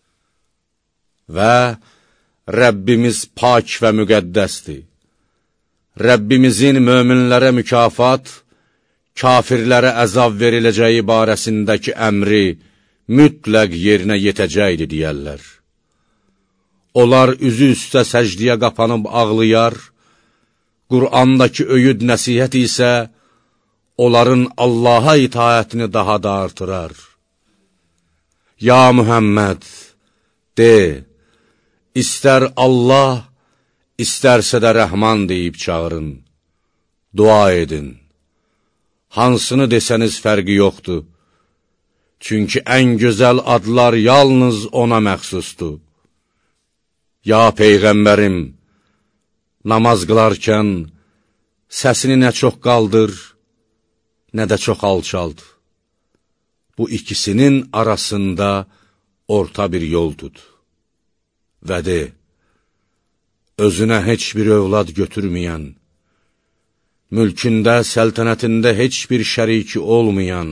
Və Rəbbimiz pak və müqəddəsdir. Rəbbimizin möminlərə mükafat, kafirlərə əzab veriləcəyi barəsindəki əmri mütləq yerinə yetəcəkdir deyərlər. Onlar üzü üstə səcdiyə qapanıb ağlayar, Qur'andakı öyüd nəsihət isə onların Allaha itaətini daha da artırar. Ya Mühəmməd, de, istər Allah, istərsə də Rəhman deyib çağırın, dua edin. Hansını desəniz fərqi yoxdur, çünki ən gözəl adlar yalnız ona məxsusdur. Ya Peyğəmbərim, namaz qılarkən səsini nə çox qaldır, nə də çox alçald. Bu ikisinin arasında orta bir yol tut. Və de, özünə heç bir övlad götürməyən, mülkündə, səltənətində heç bir şəriki olmayan,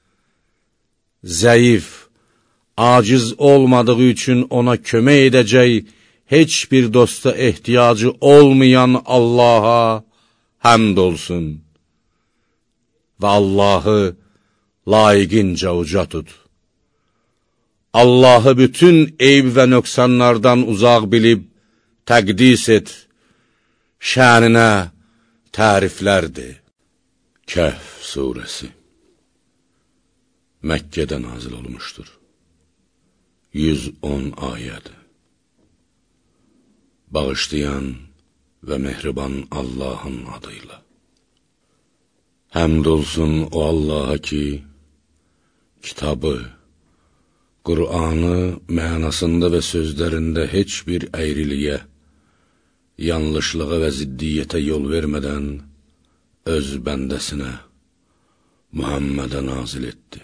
zəif, aciz olmadığı üçün ona kömək edəcək, heç bir dosta ehtiyacı olmayan Allaha həmd olsun və Allahı layiqincə uca tut. Allahı bütün eyb və nöqsanlardan uzaq bilib təqdis et, şəninə təriflərdir. Kəhf surəsi Məkkədə nazil olmuşdur. yüz on ayədir. Bağışlayan və mehriban Allahın adıyla. Həmd olsun o Allaha ki, kitabı, Qur'anı mənasında və sözlərində heç bir əyriliyə, yanlışlığa və ziddiyyətə yol vermədən öz bəndəsinə, Muhammədə nazil etdi.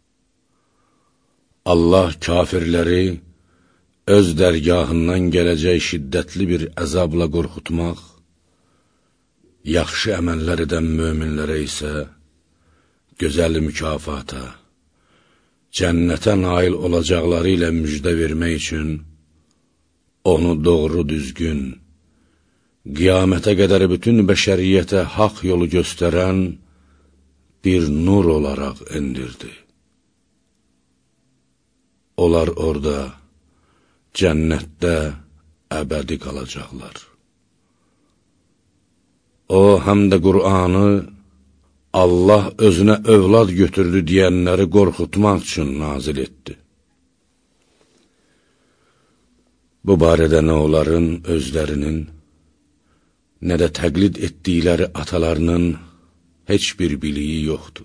Allah kafirləri öz dərgahından gələcək şiddətli bir əzabla qorxutmaq, yaxşı əməllər edən möminlərə isə gözəl mükafata, cənnətə nail olacaqları ilə müjdə vermək üçün onu doğru düzgün, qiyamətə qədər bütün bəşəriyyətə haqq yolu göstərən bir nur olaraq endirdi. Onlar orada, cənnətdə əbədi qalacaqlar. O, həm də Qur'anı Allah özünə övlad götürdü deyənləri qorxutmaq üçün nazil etdi. Bu barədə nə onların özlərinin, nə də təqlid etdikləri atalarının heç bir biliyi yoxdur.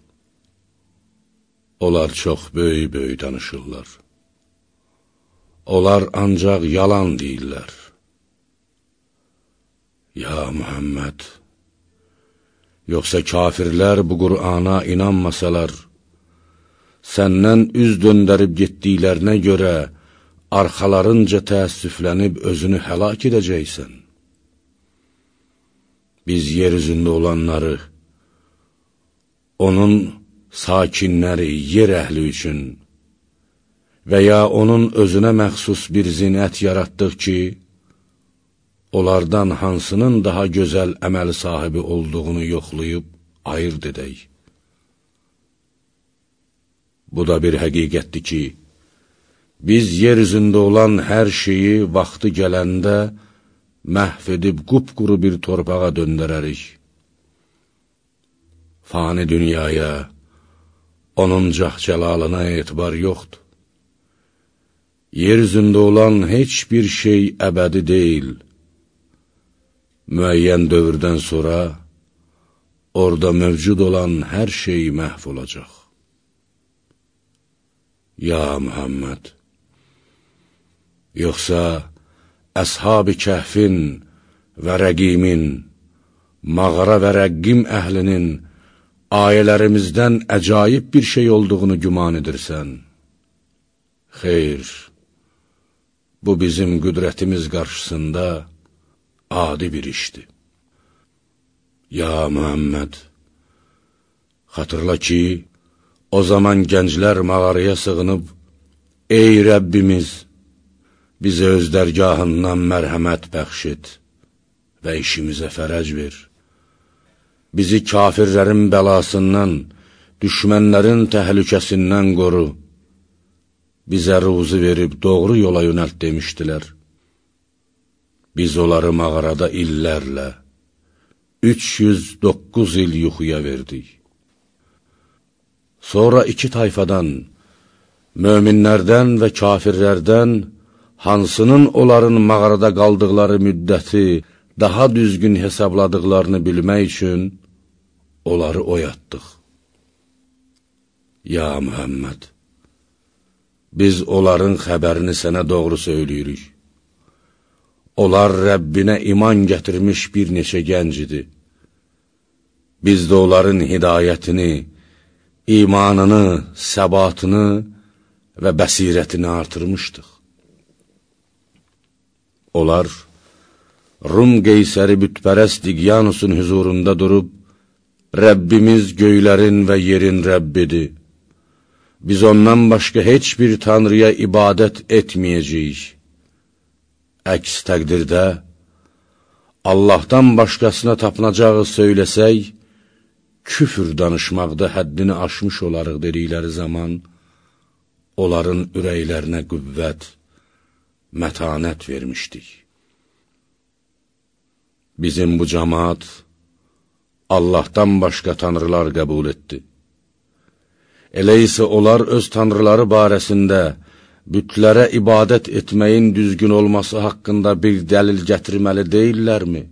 Onlar çox böyük-böyük danışırlar. Onlar ancaq yalan deyirlər. Ya Muhammed, yoxsa kafirlər bu Qur'ana inanmasalar, səndən üz döndərib getdiklərinə görə arxalarınca təəssüflənib özünü həlak edəcəksən. Biz yer üzündə olanları, onun sakinləri, yer əhli üçün və ya onun özünə məxsus bir zinət yaratdıq ki, onlardan hansının daha gözəl əməl sahibi olduğunu yoxlayıb ayırt edək. Bu da bir həqiqətdir ki, biz yer üzündə olan hər şeyi vaxtı gələndə məhv edib qupquru bir torpağa döndərərik. Fani dünyaya, onun cəhcəlalına etibar yoxdur. Yer üzündə olan heç bir şey əbədi deyil. Müəyyən dövrdən sonra orada mövcud olan hər şey məhv olacaq. Ya Muhammed, yoxsa Əshab-ı Kəhfin və Rəqimin, mağara və Rəqqim əhlinin ayələrimizdən əcaib bir şey olduğunu güman edirsən. Xeyr, bu bizim qüdrətimiz qarşısında adi bir işdir. Ya Muhammed, xatırla ki, o zaman gənclər mağaraya sığınıb, ey Rəbbimiz, bizə öz dərgahından mərhəmət bəxş et və işimizə fərəc ver. Bizi kafirlərin bəlasından, düşmənlərin təhlükəsindən qoru. Bizə ruzu verib doğru yola yönəlt demişdilər. Biz onları mağarada illərlə, üç yüz doqquz il yuxuya verdik. Sonra iki tayfadan, möminlərdən və kafirlərdən, hansının onların mağarada qaldıqları müddəti daha düzgün hesabladıqlarını bilmək üçün onları oyatdıq. Ya Muhammed, biz onların xəbərini sənə doğru söyləyirik. Onlar Rəbbinə iman gətirmiş bir neçə gənc idi. Biz də onların hidayətini, imanını, səbatını və bəsirətini artırmışdıq. Onlar, Rum qeysəri bütpərəst Diqyanusun huzurunda durub, Rəbbimiz göylərin və yerin Rəbbidir. Biz ondan başqa heç bir tanrıya ibadət etməyəcəyik. Əks təqdirdə, Allahdan başqasına tapınacağı söyləsək, küfür danışmaqda həddini aşmış olarıq dedikləri zaman, onların ürəklərinə qüvvət, mətanət vermişdik. Bizim bu cəmaat Allahdan başqa tanrılar qəbul etdi. Elə isə onlar öz tanrıları barəsində bütlərə ibadət etməyin düzgün olması haqqında bir dəlil gətirməli deyillərmi?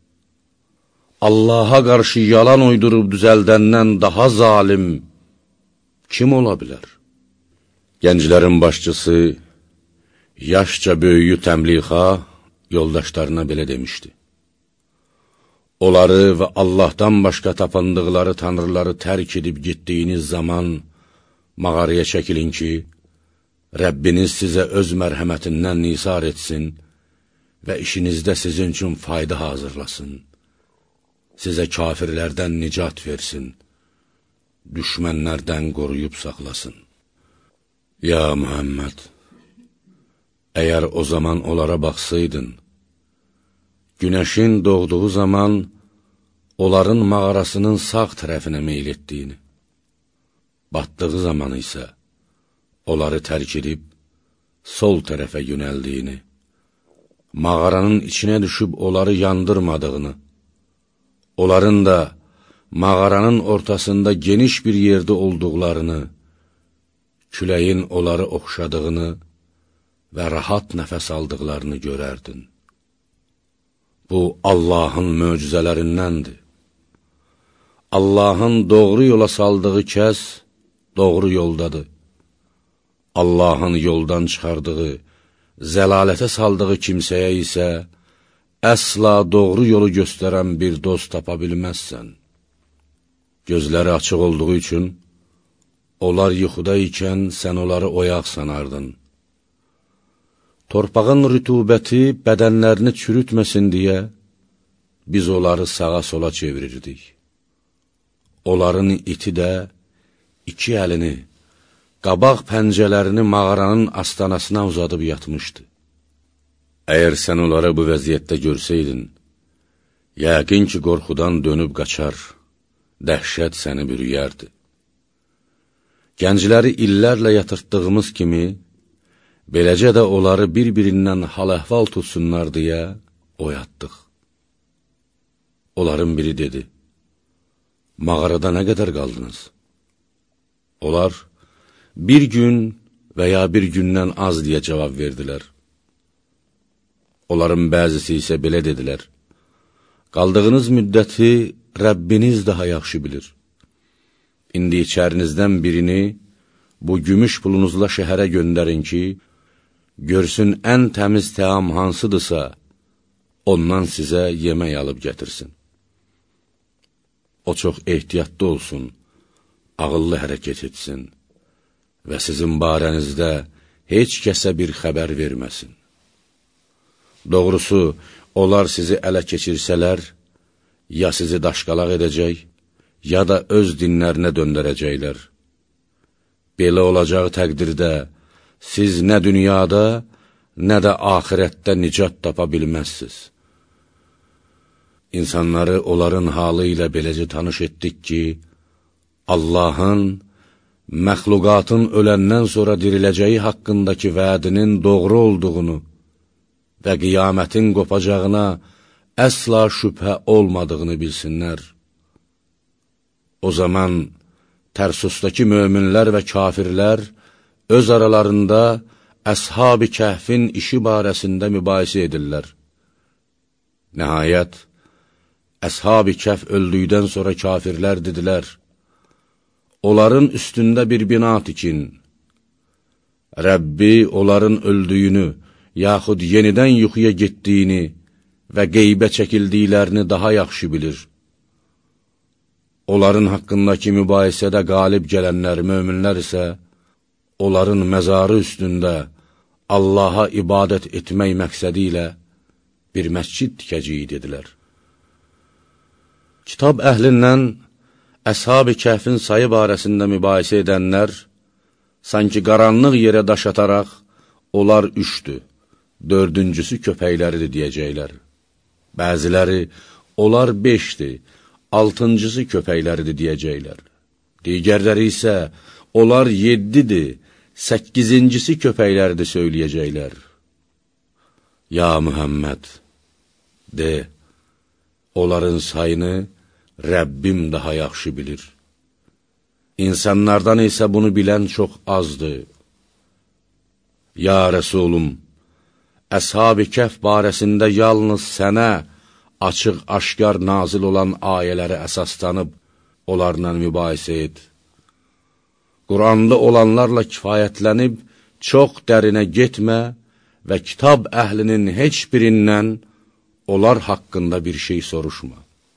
Allaha qarşı yalan uydurub düzəldəndən daha zalim kim ola bilər? Gənclərin başçısı, yaşca böyüyü Təmlixa yoldaşlarına belə demişdi. Onları və Allahdan başqa tapındıqları tanrıları tərk edib getdiyiniz zaman mağaraya çəkilin ki, Rəbbiniz sizə öz mərhəmətindən nisar etsin və işinizdə sizin üçün fayda hazırlasın. Sizə kafirlərdən nicat versin, düşmənlərdən qoruyub saxlasın. Ya Muhammed, əgər o zaman onlara baxsaydın, günəşin doğduğu zaman onların mağarasının sağ tərəfinə meyl etdiyini, batdığı zaman isə onları tərk edib sol tərəfə yönəldiyini, mağaranın içinə düşüb onları yandırmadığını, onların da mağaranın ortasında geniş bir yerdə olduqlarını, küləyin onları oxşadığını və rahat nəfəs aldıqlarını görərdin. Bu, Allahın möcüzələrindəndir. Allahın doğru yola saldığı kəs doğru yoldadır. Allahın yoldan çıxardığı, zəlalətə saldığı kimsəyə isə əsla doğru yolu göstərən bir dost tapa bilməzsən. Gözləri açıq olduğu üçün, onlar yuxuda ikən sən onları oyaq sanardın. Torpağın rütubəti bədənlərini çürütməsin deyə, biz onları sağa sola çevirirdik. Onların iti də iki əlini, qabaq pəncələrini mağaranın astanasına uzadıb yatmışdı. Əgər sən onları bu vəziyyətdə görsəydin, yəqin ki, qorxudan dönüb qaçar, dəhşət səni bürüyərdi. Gəncləri illərlə yatırtdığımız kimi, beləcə də onları bir-birindən hal-əhval tutsunlar deyə oyatdıq. Onların biri dedi, mağarada nə qədər qaldınız? Onlar, bir gün və ya bir gündən az deyə cavab verdilər. Onların bəzisi isə belə dedilər, qaldığınız müddəti Rəbbiniz daha yaxşı bilir. İndi içərinizdən birini bu gümüş pulunuzla şəhərə göndərin ki, görsün ən təmiz təam hansıdırsa, ondan sizə yemək alıb gətirsin. O çox ehtiyatlı olsun, ağıllı hərəkət etsin və sizin barənizdə heç kəsə bir xəbər verməsin. Doğrusu, onlar sizi ələ keçirsələr, ya sizi daşqalaq edəcək, ya da öz dinlərinə döndərəcəklər. Belə olacağı təqdirdə, siz nə dünyada, nə də axirətdə nicat tapa bilməzsiniz. İnsanları onların halı ilə beləcə tanış etdik ki, Allahın, məxluqatın öləndən sonra diriləcəyi haqqındakı vədinin doğru olduğunu və qiyamətin qopacağına əsla şübhə olmadığını bilsinlər. O zaman Tərsusdakı möminlər və kafirlər öz aralarında Əshab-ı Kəhfin işi barəsində mübahisə edirlər. Nəhayət, Əshab-ı Kəhf öldükdən sonra kafirlər dedilər, onların üstündə bir bina tikin. Rəbbi onların öldüyünü, yaxud yenidən yuxuya getdiyini və qeybə çəkildiklərini daha yaxşı bilir. Onların haqqındakı mübahisədə qalib gələnlər, möminlər isə, onların məzarı üstündə Allaha ibadət etmək məqsədi ilə bir məscid tikəcəyi dedilər. Kitab əhlindən Əshab-ı Kəhfin sayı barəsində mübahisə edənlər, sanki qaranlıq yerə daş ataraq, onlar üçdür, dördüncüsü köpəkləridir deyəcəklər. Bəziləri, onlar beşdir, altıncısı köpəkləridir deyəcəklər. Digərləri isə, onlar yeddidir, səkkizincisi köpəkləridir söyləyəcəklər. Ya Mühəmməd, de, onların sayını Rəbbim daha yaxşı bilir. İnsanlardan isə bunu bilən çox azdır. Ya Rəsulum, Əshab-ı Kəhf barəsində yalnız sənə açıq-aşkar nazil olan ayələrə əsaslanıb, onlarla mübahisə et. Quranlı olanlarla kifayətlənib, çox dərinə getmə və kitab əhlinin heç birindən onlar haqqında bir şey soruşma.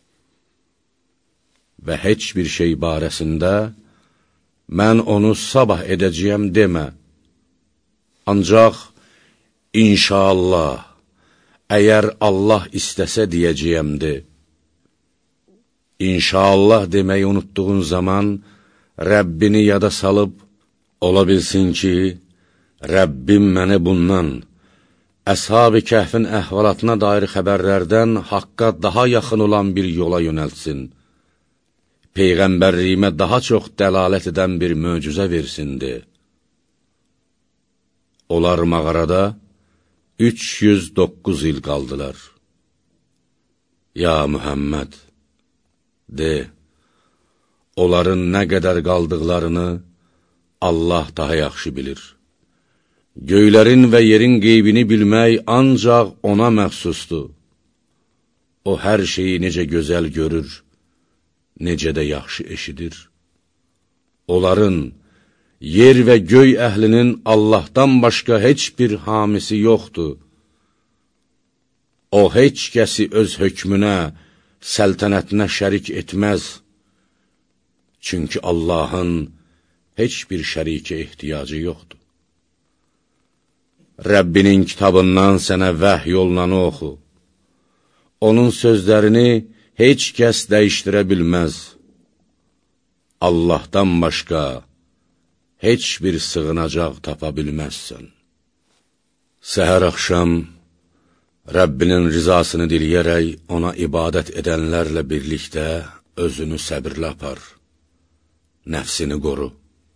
Və heç bir şey barəsində, mən onu sabah edəcəyəm demə. Ancaq, İnşallah, əgər Allah istəsə deyəcəyəmdir. İnşallah deməyi unutduğun zaman, Rəbbini yada salıb, ola bilsin ki, Rəbbim məni bundan, Əshab-ı Kəhfin əhvalatına dair xəbərlərdən haqqa daha yaxın olan bir yola yönəltsin. Peyğəmbərliyimə daha çox dəlalət edən bir möcüzə versindir. Onlar mağarada üç yüz doqquz il qaldılar. Ya Mühəmməd, de, onların nə qədər qaldıqlarını Allah daha yaxşı bilir. Göylərin və yerin qeybini bilmək ancaq ona məxsusdur. O hər şeyi necə gözəl görür, necə də yaxşı eşidir. Onların, yer və göy əhlinin Allahdan başqa heç bir hamisi yoxdur. O, heç kəsi öz hökmünə, səltənətinə şərik etməz. Çünki Allahın heç bir şərikə ehtiyacı yoxdur. Rəbbinin kitabından sənə vəhy olunanı oxu. Onun sözlərini heç kəs dəyişdirə bilməz. Allahdan başqa heç bir sığınacaq tapa bilməzsən. Səhər axşam Rəbbinin rizasını diləyərək ona ibadət edənlərlə birlikdə özünü səbirlə apar, nəfsini qoru.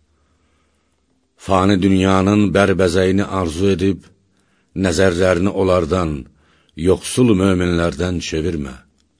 Fani dünyanın bərbəzəyini arzu edib, nəzərlərini onlardan, yoxsul möminlərdən çevirmə.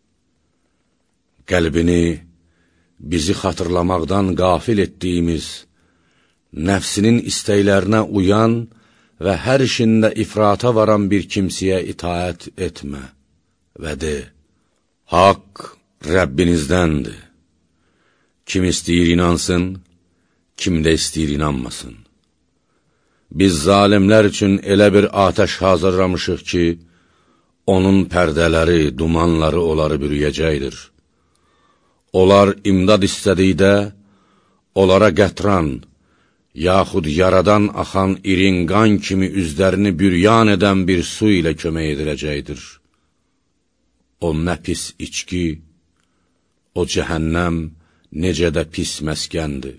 Qəlbini bizi xatırlamaqdan qafil etdiyimiz, nəfsinin istəklərinə uyan və hər işində ifrata varan bir kimsəyə itaət etmə və de, haqq Rəbbinizdəndir. Kim istəyir inansın, kim də istəyir inanmasın. Biz zalimlər üçün elə bir atəş hazırlamışıq ki, onun pərdələri, dumanları onları bürüyəcəkdir. Onlar imdad istədikdə, onlara qətran, yaxud yaradan axan irin qan kimi üzlərini büryan edən bir su ilə kömək ediləcəkdir. O nə pis içki, o cəhənnəm necə də pis məskəndir.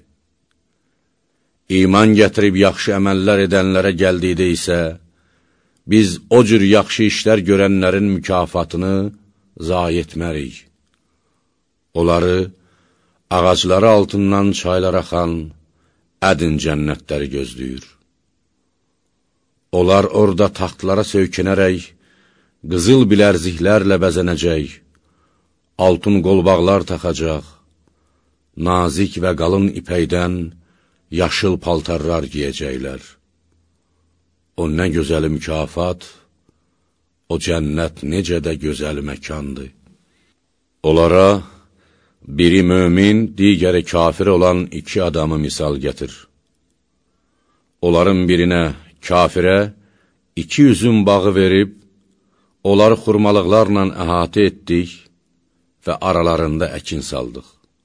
İman gətirib yaxşı əməllər edənlərə gəldikdə isə, biz o cür yaxşı işlər görənlərin mükafatını zayi etmərik. Onları ağacları altından çaylar axan ədin cənnətləri gözləyir. Onlar orada taxtlara söykənərək, qızıl bilərziklərlə bəzənəcək, altın qolbaqlar taxacaq, nazik və qalın ipəkdən yaşıl paltarlar giyəcəklər. O nə gözəl mükafat, o cənnət necə də gözəl məkandır. Onlara biri mömin, digəri kafir olan iki adamı misal gətir. Onların birinə, kafirə, iki üzüm bağı verib, onları xurmalıqlarla əhatə etdik və aralarında əkin saldıq.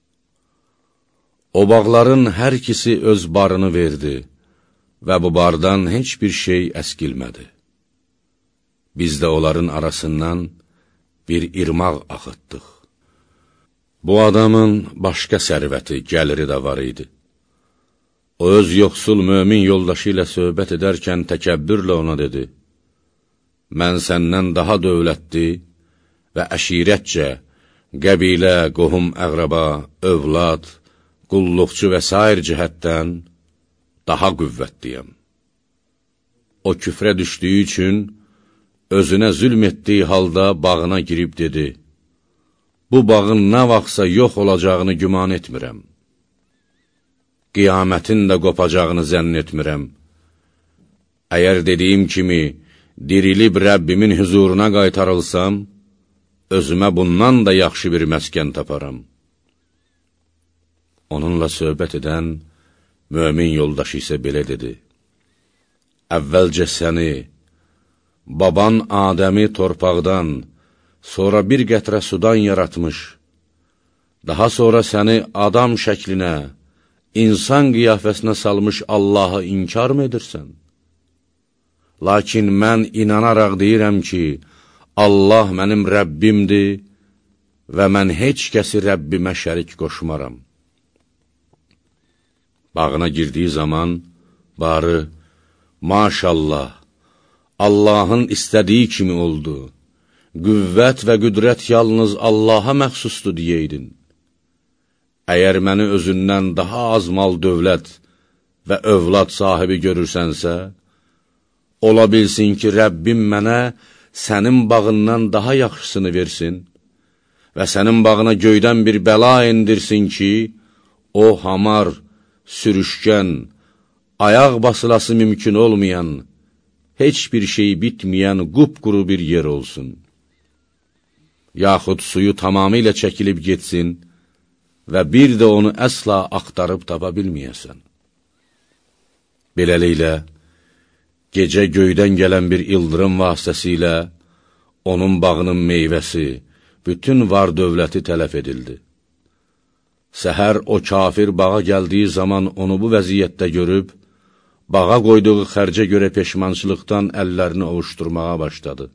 O bağların hər ikisi öz barını verdi və bu bardan heç bir şey əskilmədi. Biz də onların arasından bir irmaq axıtdıq. Bu adamın başqa sərvəti, gəliri də var idi. O, öz yoxsul mömin yoldaşı ilə söhbət edərkən təkəbbürlə ona dedi, mən səndən daha dövlətli və əşirətcə, qəbilə, qohum, əqraba, övlad, qulluqçu və sair cəhətdən daha qüvvətliyəm. O küfrə düşdüyü üçün özünə zülm etdiyi halda bağına girib dedi, bu bağın nə vaxtsa yox olacağını güman etmirəm. Qiyamətin də qopacağını zənn etmirəm. Əgər dediyim kimi, dirilib Rəbbimin hüzuruna qaytarılsam, özümə bundan da yaxşı bir məskən taparam. Onunla söhbət edən mömin yoldaşı isə belə dedi, əvvəlcə səni, baban Adəmi torpaqdan, sonra bir qətrə sudan yaratmış, daha sonra səni adam şəklinə, insan qiyafəsinə salmış Allahı inkar mı edirsən? Lakin mən inanaraq deyirəm ki, Allah mənim Rəbbimdir və mən heç kəsi Rəbbimə şərik qoşmaram. Bağına girdiyi zaman, barı, maşallah, Allahın istədiyi kimi oldu, qüvvət və qüdrət yalnız Allaha məxsusdur deyeydin. Əgər məni özündən daha az mal dövlət və övlad sahibi görürsənsə, ola bilsin ki, Rəbbim mənə sənin bağından daha yaxşısını versin və sənin bağına göydən bir bəla indirsin ki, o hamar, sürüşkən, ayaq basılası mümkün olmayan, heç bir şey bitməyən qupquru bir yer olsun. Yaxud suyu tamamilə çəkilib getsin və bir də onu əsla axtarıb tapa bilməyəsən. Beləliklə, gecə göydən gələn bir ildırım vasitəsilə onun bağının meyvəsi, bütün var dövləti tələf edildi. Səhər o kafir bağa gəldiyi zaman onu bu vəziyyətdə görüb, bağa qoyduğu xərcə görə peşmançılıqdan əllərini ovuşturmağa başladı.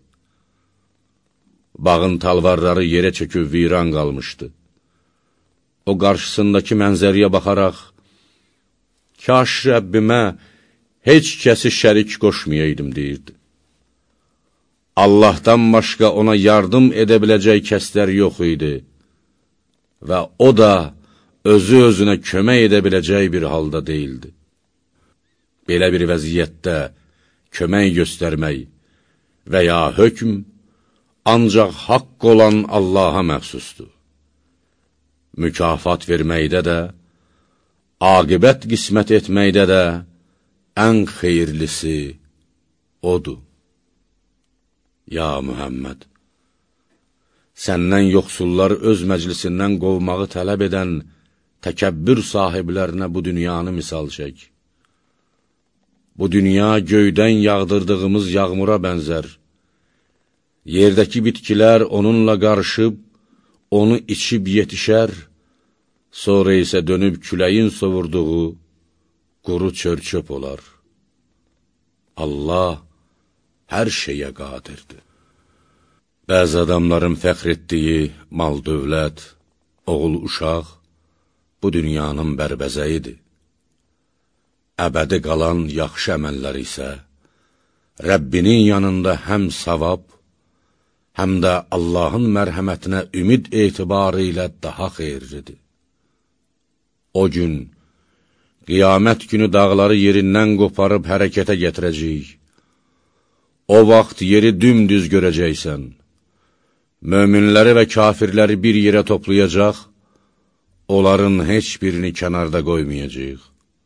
Bağın talvarları yerə çöküb viran qalmışdı. O qarşısındakı mənzəriyə baxaraq, kaş Rəbbimə heç kəsi şərik qoşmayaydım, deyirdi. Allahdan başqa ona yardım edə biləcək kəslər yox idi və o da özü-özünə kömək edə biləcək bir halda deyildi. Belə bir vəziyyətdə kömək göstərmək və ya hökm ancaq haqq olan Allaha məxsusdur. Mükafat verməkdə də, aqibət qismət etməkdə də ən xeyirlisi odur. Ya Mühəmməd, səndən yoxsulları öz məclisindən qovmağı tələb edən təkəbbür sahiblərinə bu dünyanı misal çək. Bu dünya göydən yağdırdığımız yağmura bənzər. Yerdəki bitkilər onunla qarışıb, onu içib yetişər, sonra isə dönüb küləyin sovurduğu quru çör-çöp olar. Allah hər şeyə qadirdir. Bəzi adamların fəxr etdiyi mal-dövlət, oğul-uşaq bu dünyanın bərbəzəyidir. Əbədi qalan yaxşı əməllər isə Rəbbinin yanında həm savab, həm də Allahın mərhəmətinə ümid etibarı ilə daha xeyirlidir. O gün, qiyamət günü dağları yerindən qoparıb hərəkətə gətirəcəyik. O vaxt yeri dümdüz görəcəksən. Möminləri və kafirləri bir yerə toplayacaq, onların heç birini kənarda qoymayacaq.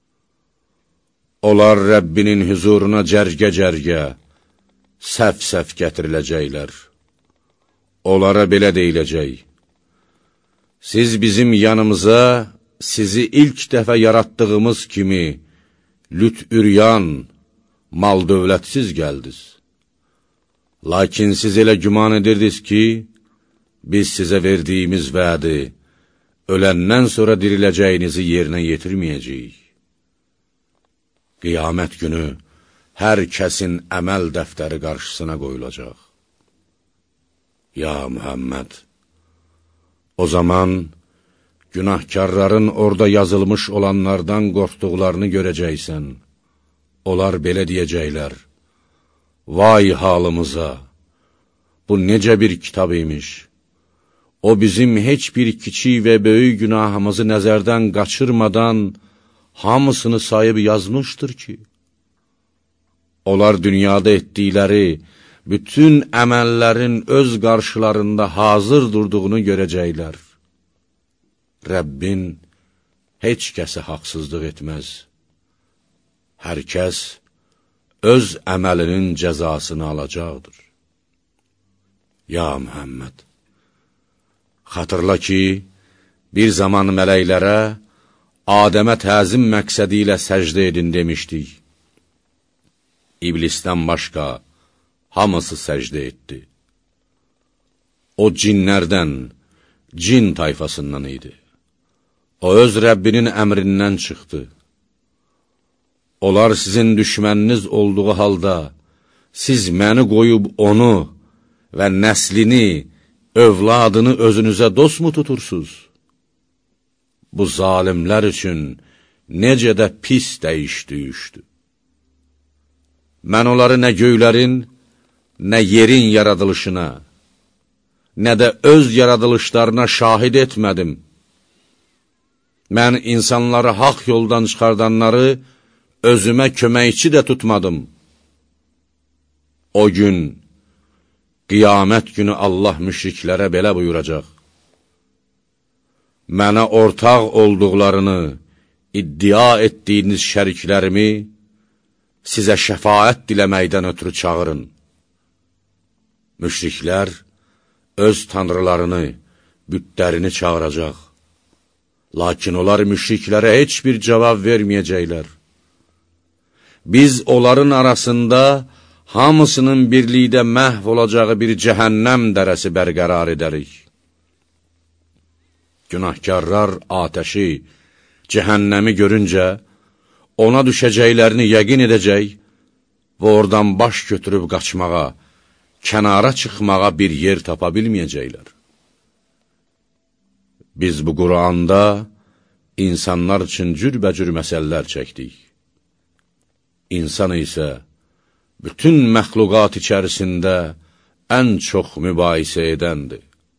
Onlar Rəbbinin huzuruna cərgə-cərgə, səf-səf gətiriləcəklər. Onlara belə deyiləcək: siz bizim yanımıza sizi ilk dəfə yaratdığımız kimi lüt-üryan, mal-dövlətsiz gəldiniz. Lakin siz elə güman edirdiniz ki, biz sizə verdiyimiz vədi, öləndən sonra diriləcəyinizi yerinə yetirməyəcəyik. Qiyamət günü hər kəsin əməl dəftəri qarşısına qoyulacaq. Ya Mühəmməd, o zaman günahkarların orada yazılmış olanlardan qorxduqlarını görəcəksən. Onlar belə deyəcəklər: vay halımıza, bu necə bir kitab imiş. O bizim heç bir kiçik və böyük günahımızı nəzərdən qaçırmadan hamısını sayıb yazmışdır ki, onlar dünyada etdikləri bütün əməllərin öz qarşılarında hazır durduğunu görəcəklər. Rəbbin heç kəsə haqsızlıq etməz. Hər kəs öz əməlinin cəzasını alacaqdır. Ya Mühəmməd, xatırla ki, bir zaman mələklərə Adəmə təzim məqsədi ilə səcdə edin demişdik. İblisdən başqa hamısı səcdə etdi. O cinlərdən, cin tayfasından idi. O öz Rəbbinin əmrindən çıxdı. Onlar sizin düşməniniz olduğu halda, siz məni qoyub onu və nəslini, övladını özünüzə dost mu tutursunuz? Bu zalimlər üçün necə də pis dəyiş düşdü. Mən onları nə göylərin, nə yerin yaradılışına, nə də öz yaradılışlarına şahid etmədim. Mən insanları haqq yoldan çıxardanları özümə köməkçi də tutmadım. O gün, qiyamət günü Allah müşriklərə belə buyuracaq: mənə ortaq olduqlarını, iddia etdiyiniz şəriklərimi sizə şəfaət diləməkdən ötürü çağırın. Müşriklər öz tanrılarını, bütlərini çağıracaq. Lakin onlar müşriklərə heç bir cavab verməyəcəklər. Biz onların arasında hamısının birlikdə məhv olacağı bir cəhənnəm dərəsi bərqərar edərik. Günahkarlar atəşi, cəhənnəmi görüncə, ona düşəcəklərini yəqin edəcək və oradan baş götürüb qaçmağa, kənara çıxmağa bir yer tapa bilməyəcəklər. Biz bu Quranda insanlar üçün cürbəcür məsələlər çəkdik. İnsan isə bütün məxluqat içərisində ən çox mübahisə edəndir.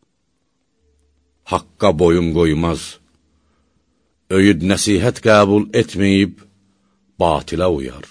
Haqqa boyun qoymaz, öyüd nəsihət qəbul etməyib, batilə uyar.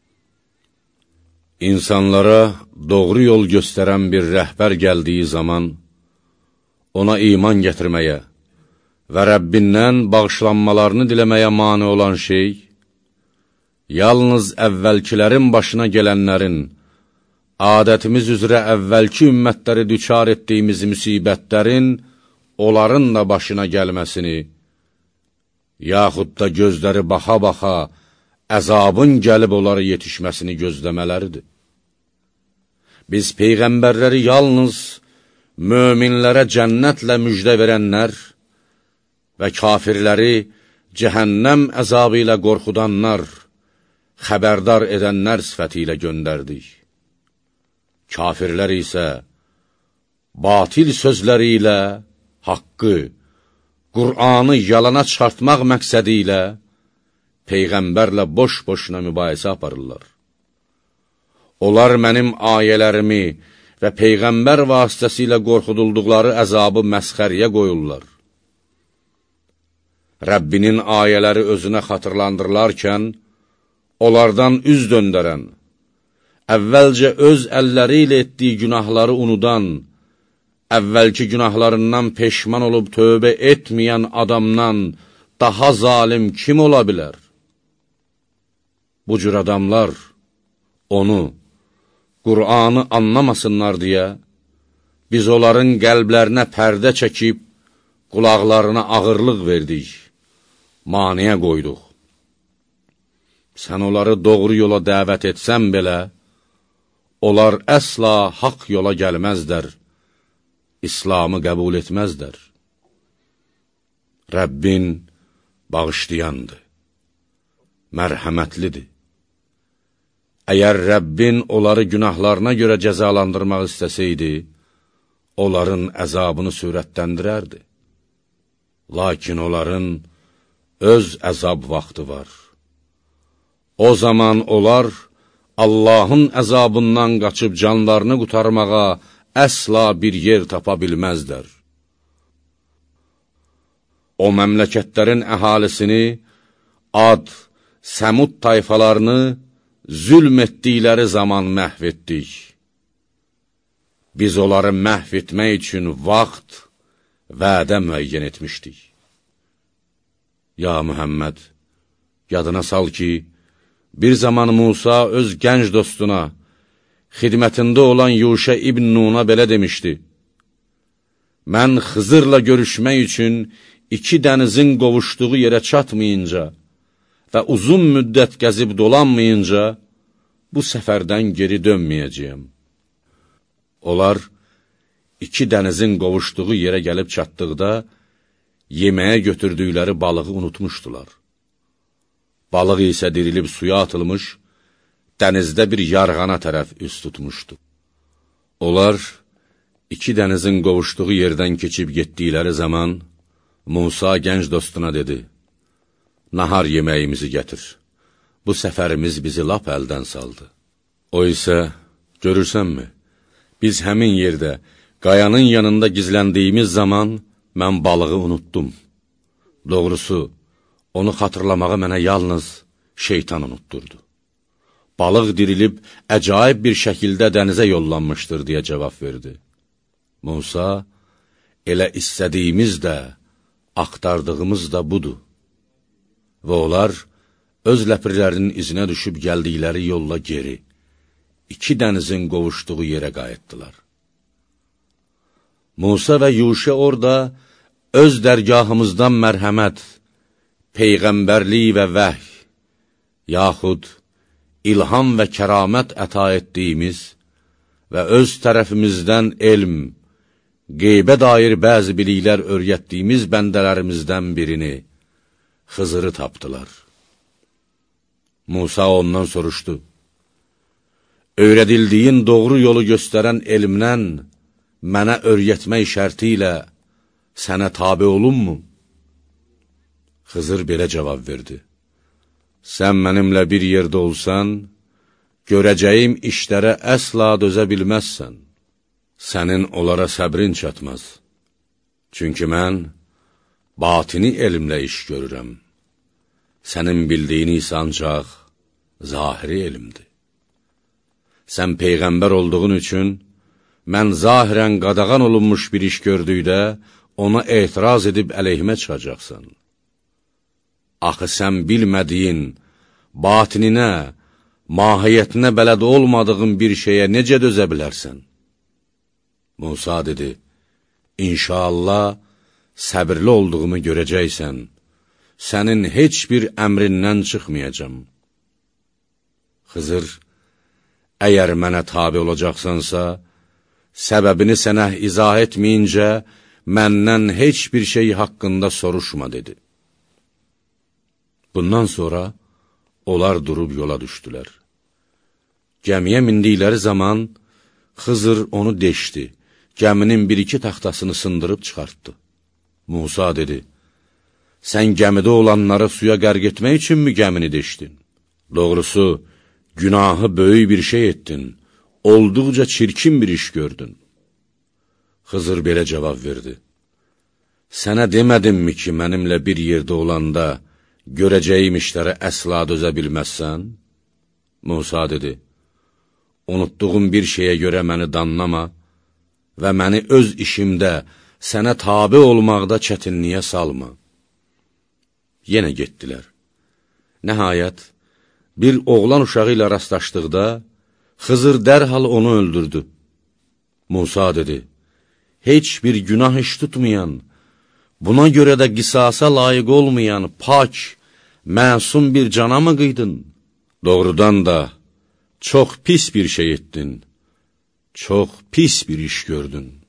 İnsanlara doğru yol göstərən bir rəhbər gəldiyi zaman, ona iman gətirməyə və Rəbbindən bağışlanmalarını diləməyə mane olan şey, yalnız əvvəlkilərin başına gələnlərin, adətimiz üzrə əvvəlki ümmətləri düçar etdiyimiz müsibətlərin, onların da başına gəlməsini, yaxud da gözləri baxa-baxa, əzabın gəlib onlara yetişməsini gözləmələridir. Biz Peyğəmbərləri yalnız möminlərə cənnətlə müjdə verənlər və kafirləri cəhənnəm əzabı ilə qorxudanlar, xəbərdar edənlər sifəti ilə göndərdik. Kafirlər isə batil sözləri ilə haqqı, Qur'anı yalana çıxartmaq məqsədi ilə Peyğəmbərlə boş-boşuna mübahisə aparırlar. Onlar mənim ayələrimi və Peyğəmbər vasitəsilə qorxudulduqları əzabı məsxəriyə qoyurlar. Rəbbinin ayələri özünə xatırlandırılarkən, onlardan üz döndərən, əvvəlcə öz əlləri ilə etdiyi günahları unudan, əvvəlki günahlarından peşman olub tövbə etməyən adamdan daha zalim kim ola bilər? Bu cür adamlar onu, Qur'anı anlamasınlar deyə, biz onların qəlblərinə pərdə çəkib, qulaqlarına ağırlıq verdik, maniyə qoyduq. Sən onları doğru yola dəvət etsən belə, onlar əsla haqq yola gəlməzdər, İslamı qəbul etməzdər. Rəbbin bağışlayandır, mərhəmətlidir. Əgər Rəbbin onları günahlarına görə cəzalandırmaq istəsəydi, onların əzabını sürətləndirərdi. Lakin onların öz əzab vaxtı var. O zaman onlar Allahın əzabından qaçıb canlarını qutarmağa əsla bir yer tapa bilməzdər. O məmləkətlərin əhalisini, Ad, Səmud tayfalarını zülm etdikləri zaman məhv etdik. Biz onları məhv etmək üçün vaxt, vədə müəyyən etmişdik. Ya Mühəmməd, yadına sal ki, bir zaman Musa öz gənc dostuna, xidmətində olan Yuşə ibn Nun'a belə demişdi: Mən Xızırla görüşmək üçün iki dənizin qovuşduğu yerə çatmayınca və uzun müddət gəzib dolanmayınca, bu səfərdən geri dönməyəcəyəm. Onlar iki dənizin qovuşduğu yerə gəlib çatdıqda, yeməyə götürdükləri balığı unutmuşdular. Balıq isə dirilib suya atılmış, dənizdə bir yarğana tərəf üst tutmuşdu. Onlar iki dənizin qovuşduğu yerdən keçib getdikləri zaman, Musa gənc dostuna dedi: Nahar yeməyimizi gətir, bu səfərimiz bizi lap əldən saldı. O isə, görürsənmi, biz həmin yerdə, qayanın yanında gizləndiyimiz zaman, mən balığı unutdum. Doğrusu, onu xatırlamağı mənə yalnız şeytan unutturdu. Balıq dirilib, əcaib bir şəkildə dənizə yollanmışdır, deyə cavab verdi. Musa, elə istədiyimiz də, axtardığımız da budur. Və onlar, öz ləpirlərinin izinə düşüb gəldikləri yolla geri, iki dənizin qovuşduğu yerə qayıtdılar. Musa və Yuşə orada öz dərgahımızdan mərhəmət, peyğəmbərlik və vəhy, yaxud ilham və kəramət əta etdiyimiz və öz tərəfimizdən elm, qeybə dair bəzi biliklər öyrətdiyimiz bəndələrimizdən birini, Xızırı tapdılar. Musa ondan soruşdu, öyrədildiyin doğru yolu göstərən elmdən mənə öyrətmək şərti ilə sənə tabi olunmu? Xızır belə cavab verdi, sən mənimlə bir yerdə olsan, görəcəyim işlərə əsla dözə bilməzsən. Sənin onlara səbrin çatmaz. Çünki mən batini elmlə iş görürəm. Sənin bildiyin isə ancaq zahiri elmdir. Sən peyğəmbər olduğun üçün, mən zahirən qadağan olunmuş bir iş gördükdə, ona etiraz edib əleyhimə çıxacaqsan. Axı sən bilmədiyin, batininə, mahiyyətinə bələd olmadığın bir şeyə necə dözə bilərsən? Musa dedi, İnşallah, səbirli olduğumu görəcəksən, sənin heç bir əmrindən çıxmayacam. Xızır, əgər mənə tabi olacaqsansa, səbəbini sənə izah etməyincə, məndən heç bir şey haqqında soruşma, dedi. Bundan sonra, onlar durub yola düşdülər. Gəmiyə mindikləri zaman, Xızır onu deşdi, gəminin bir-iki taxtasını sındırıb çıxartdı. Musa dedi, sən gəmidə olanları suya qərq etmək üçünmü gəmini deşdin? Doğrusu, günahı böyük bir şey etdin, olduqca çirkin bir iş gördün. Xızır belə cavab verdi, sənə demədimmi ki, mənimlə bir yerdə olanda, görəcəyim işlərə əsla dözə bilməzsən? Musa dedi, unutduğum bir şeyə görə məni danlama və məni öz işimdə sənə tabi olmaqda çətinliyə salma. Yenə getdilər. Nəhayət, bir oğlan uşağı ilə rastlaşdıqda, Xızır dərhal onu öldürdü. Musa dedi, heç bir günah iş tutmayan, buna görə də qisasa layiq olmayan, pak, məsum bir cana mı qıydın? Doğrudan da, çox pis bir şey etdin, çox pis bir iş gördün.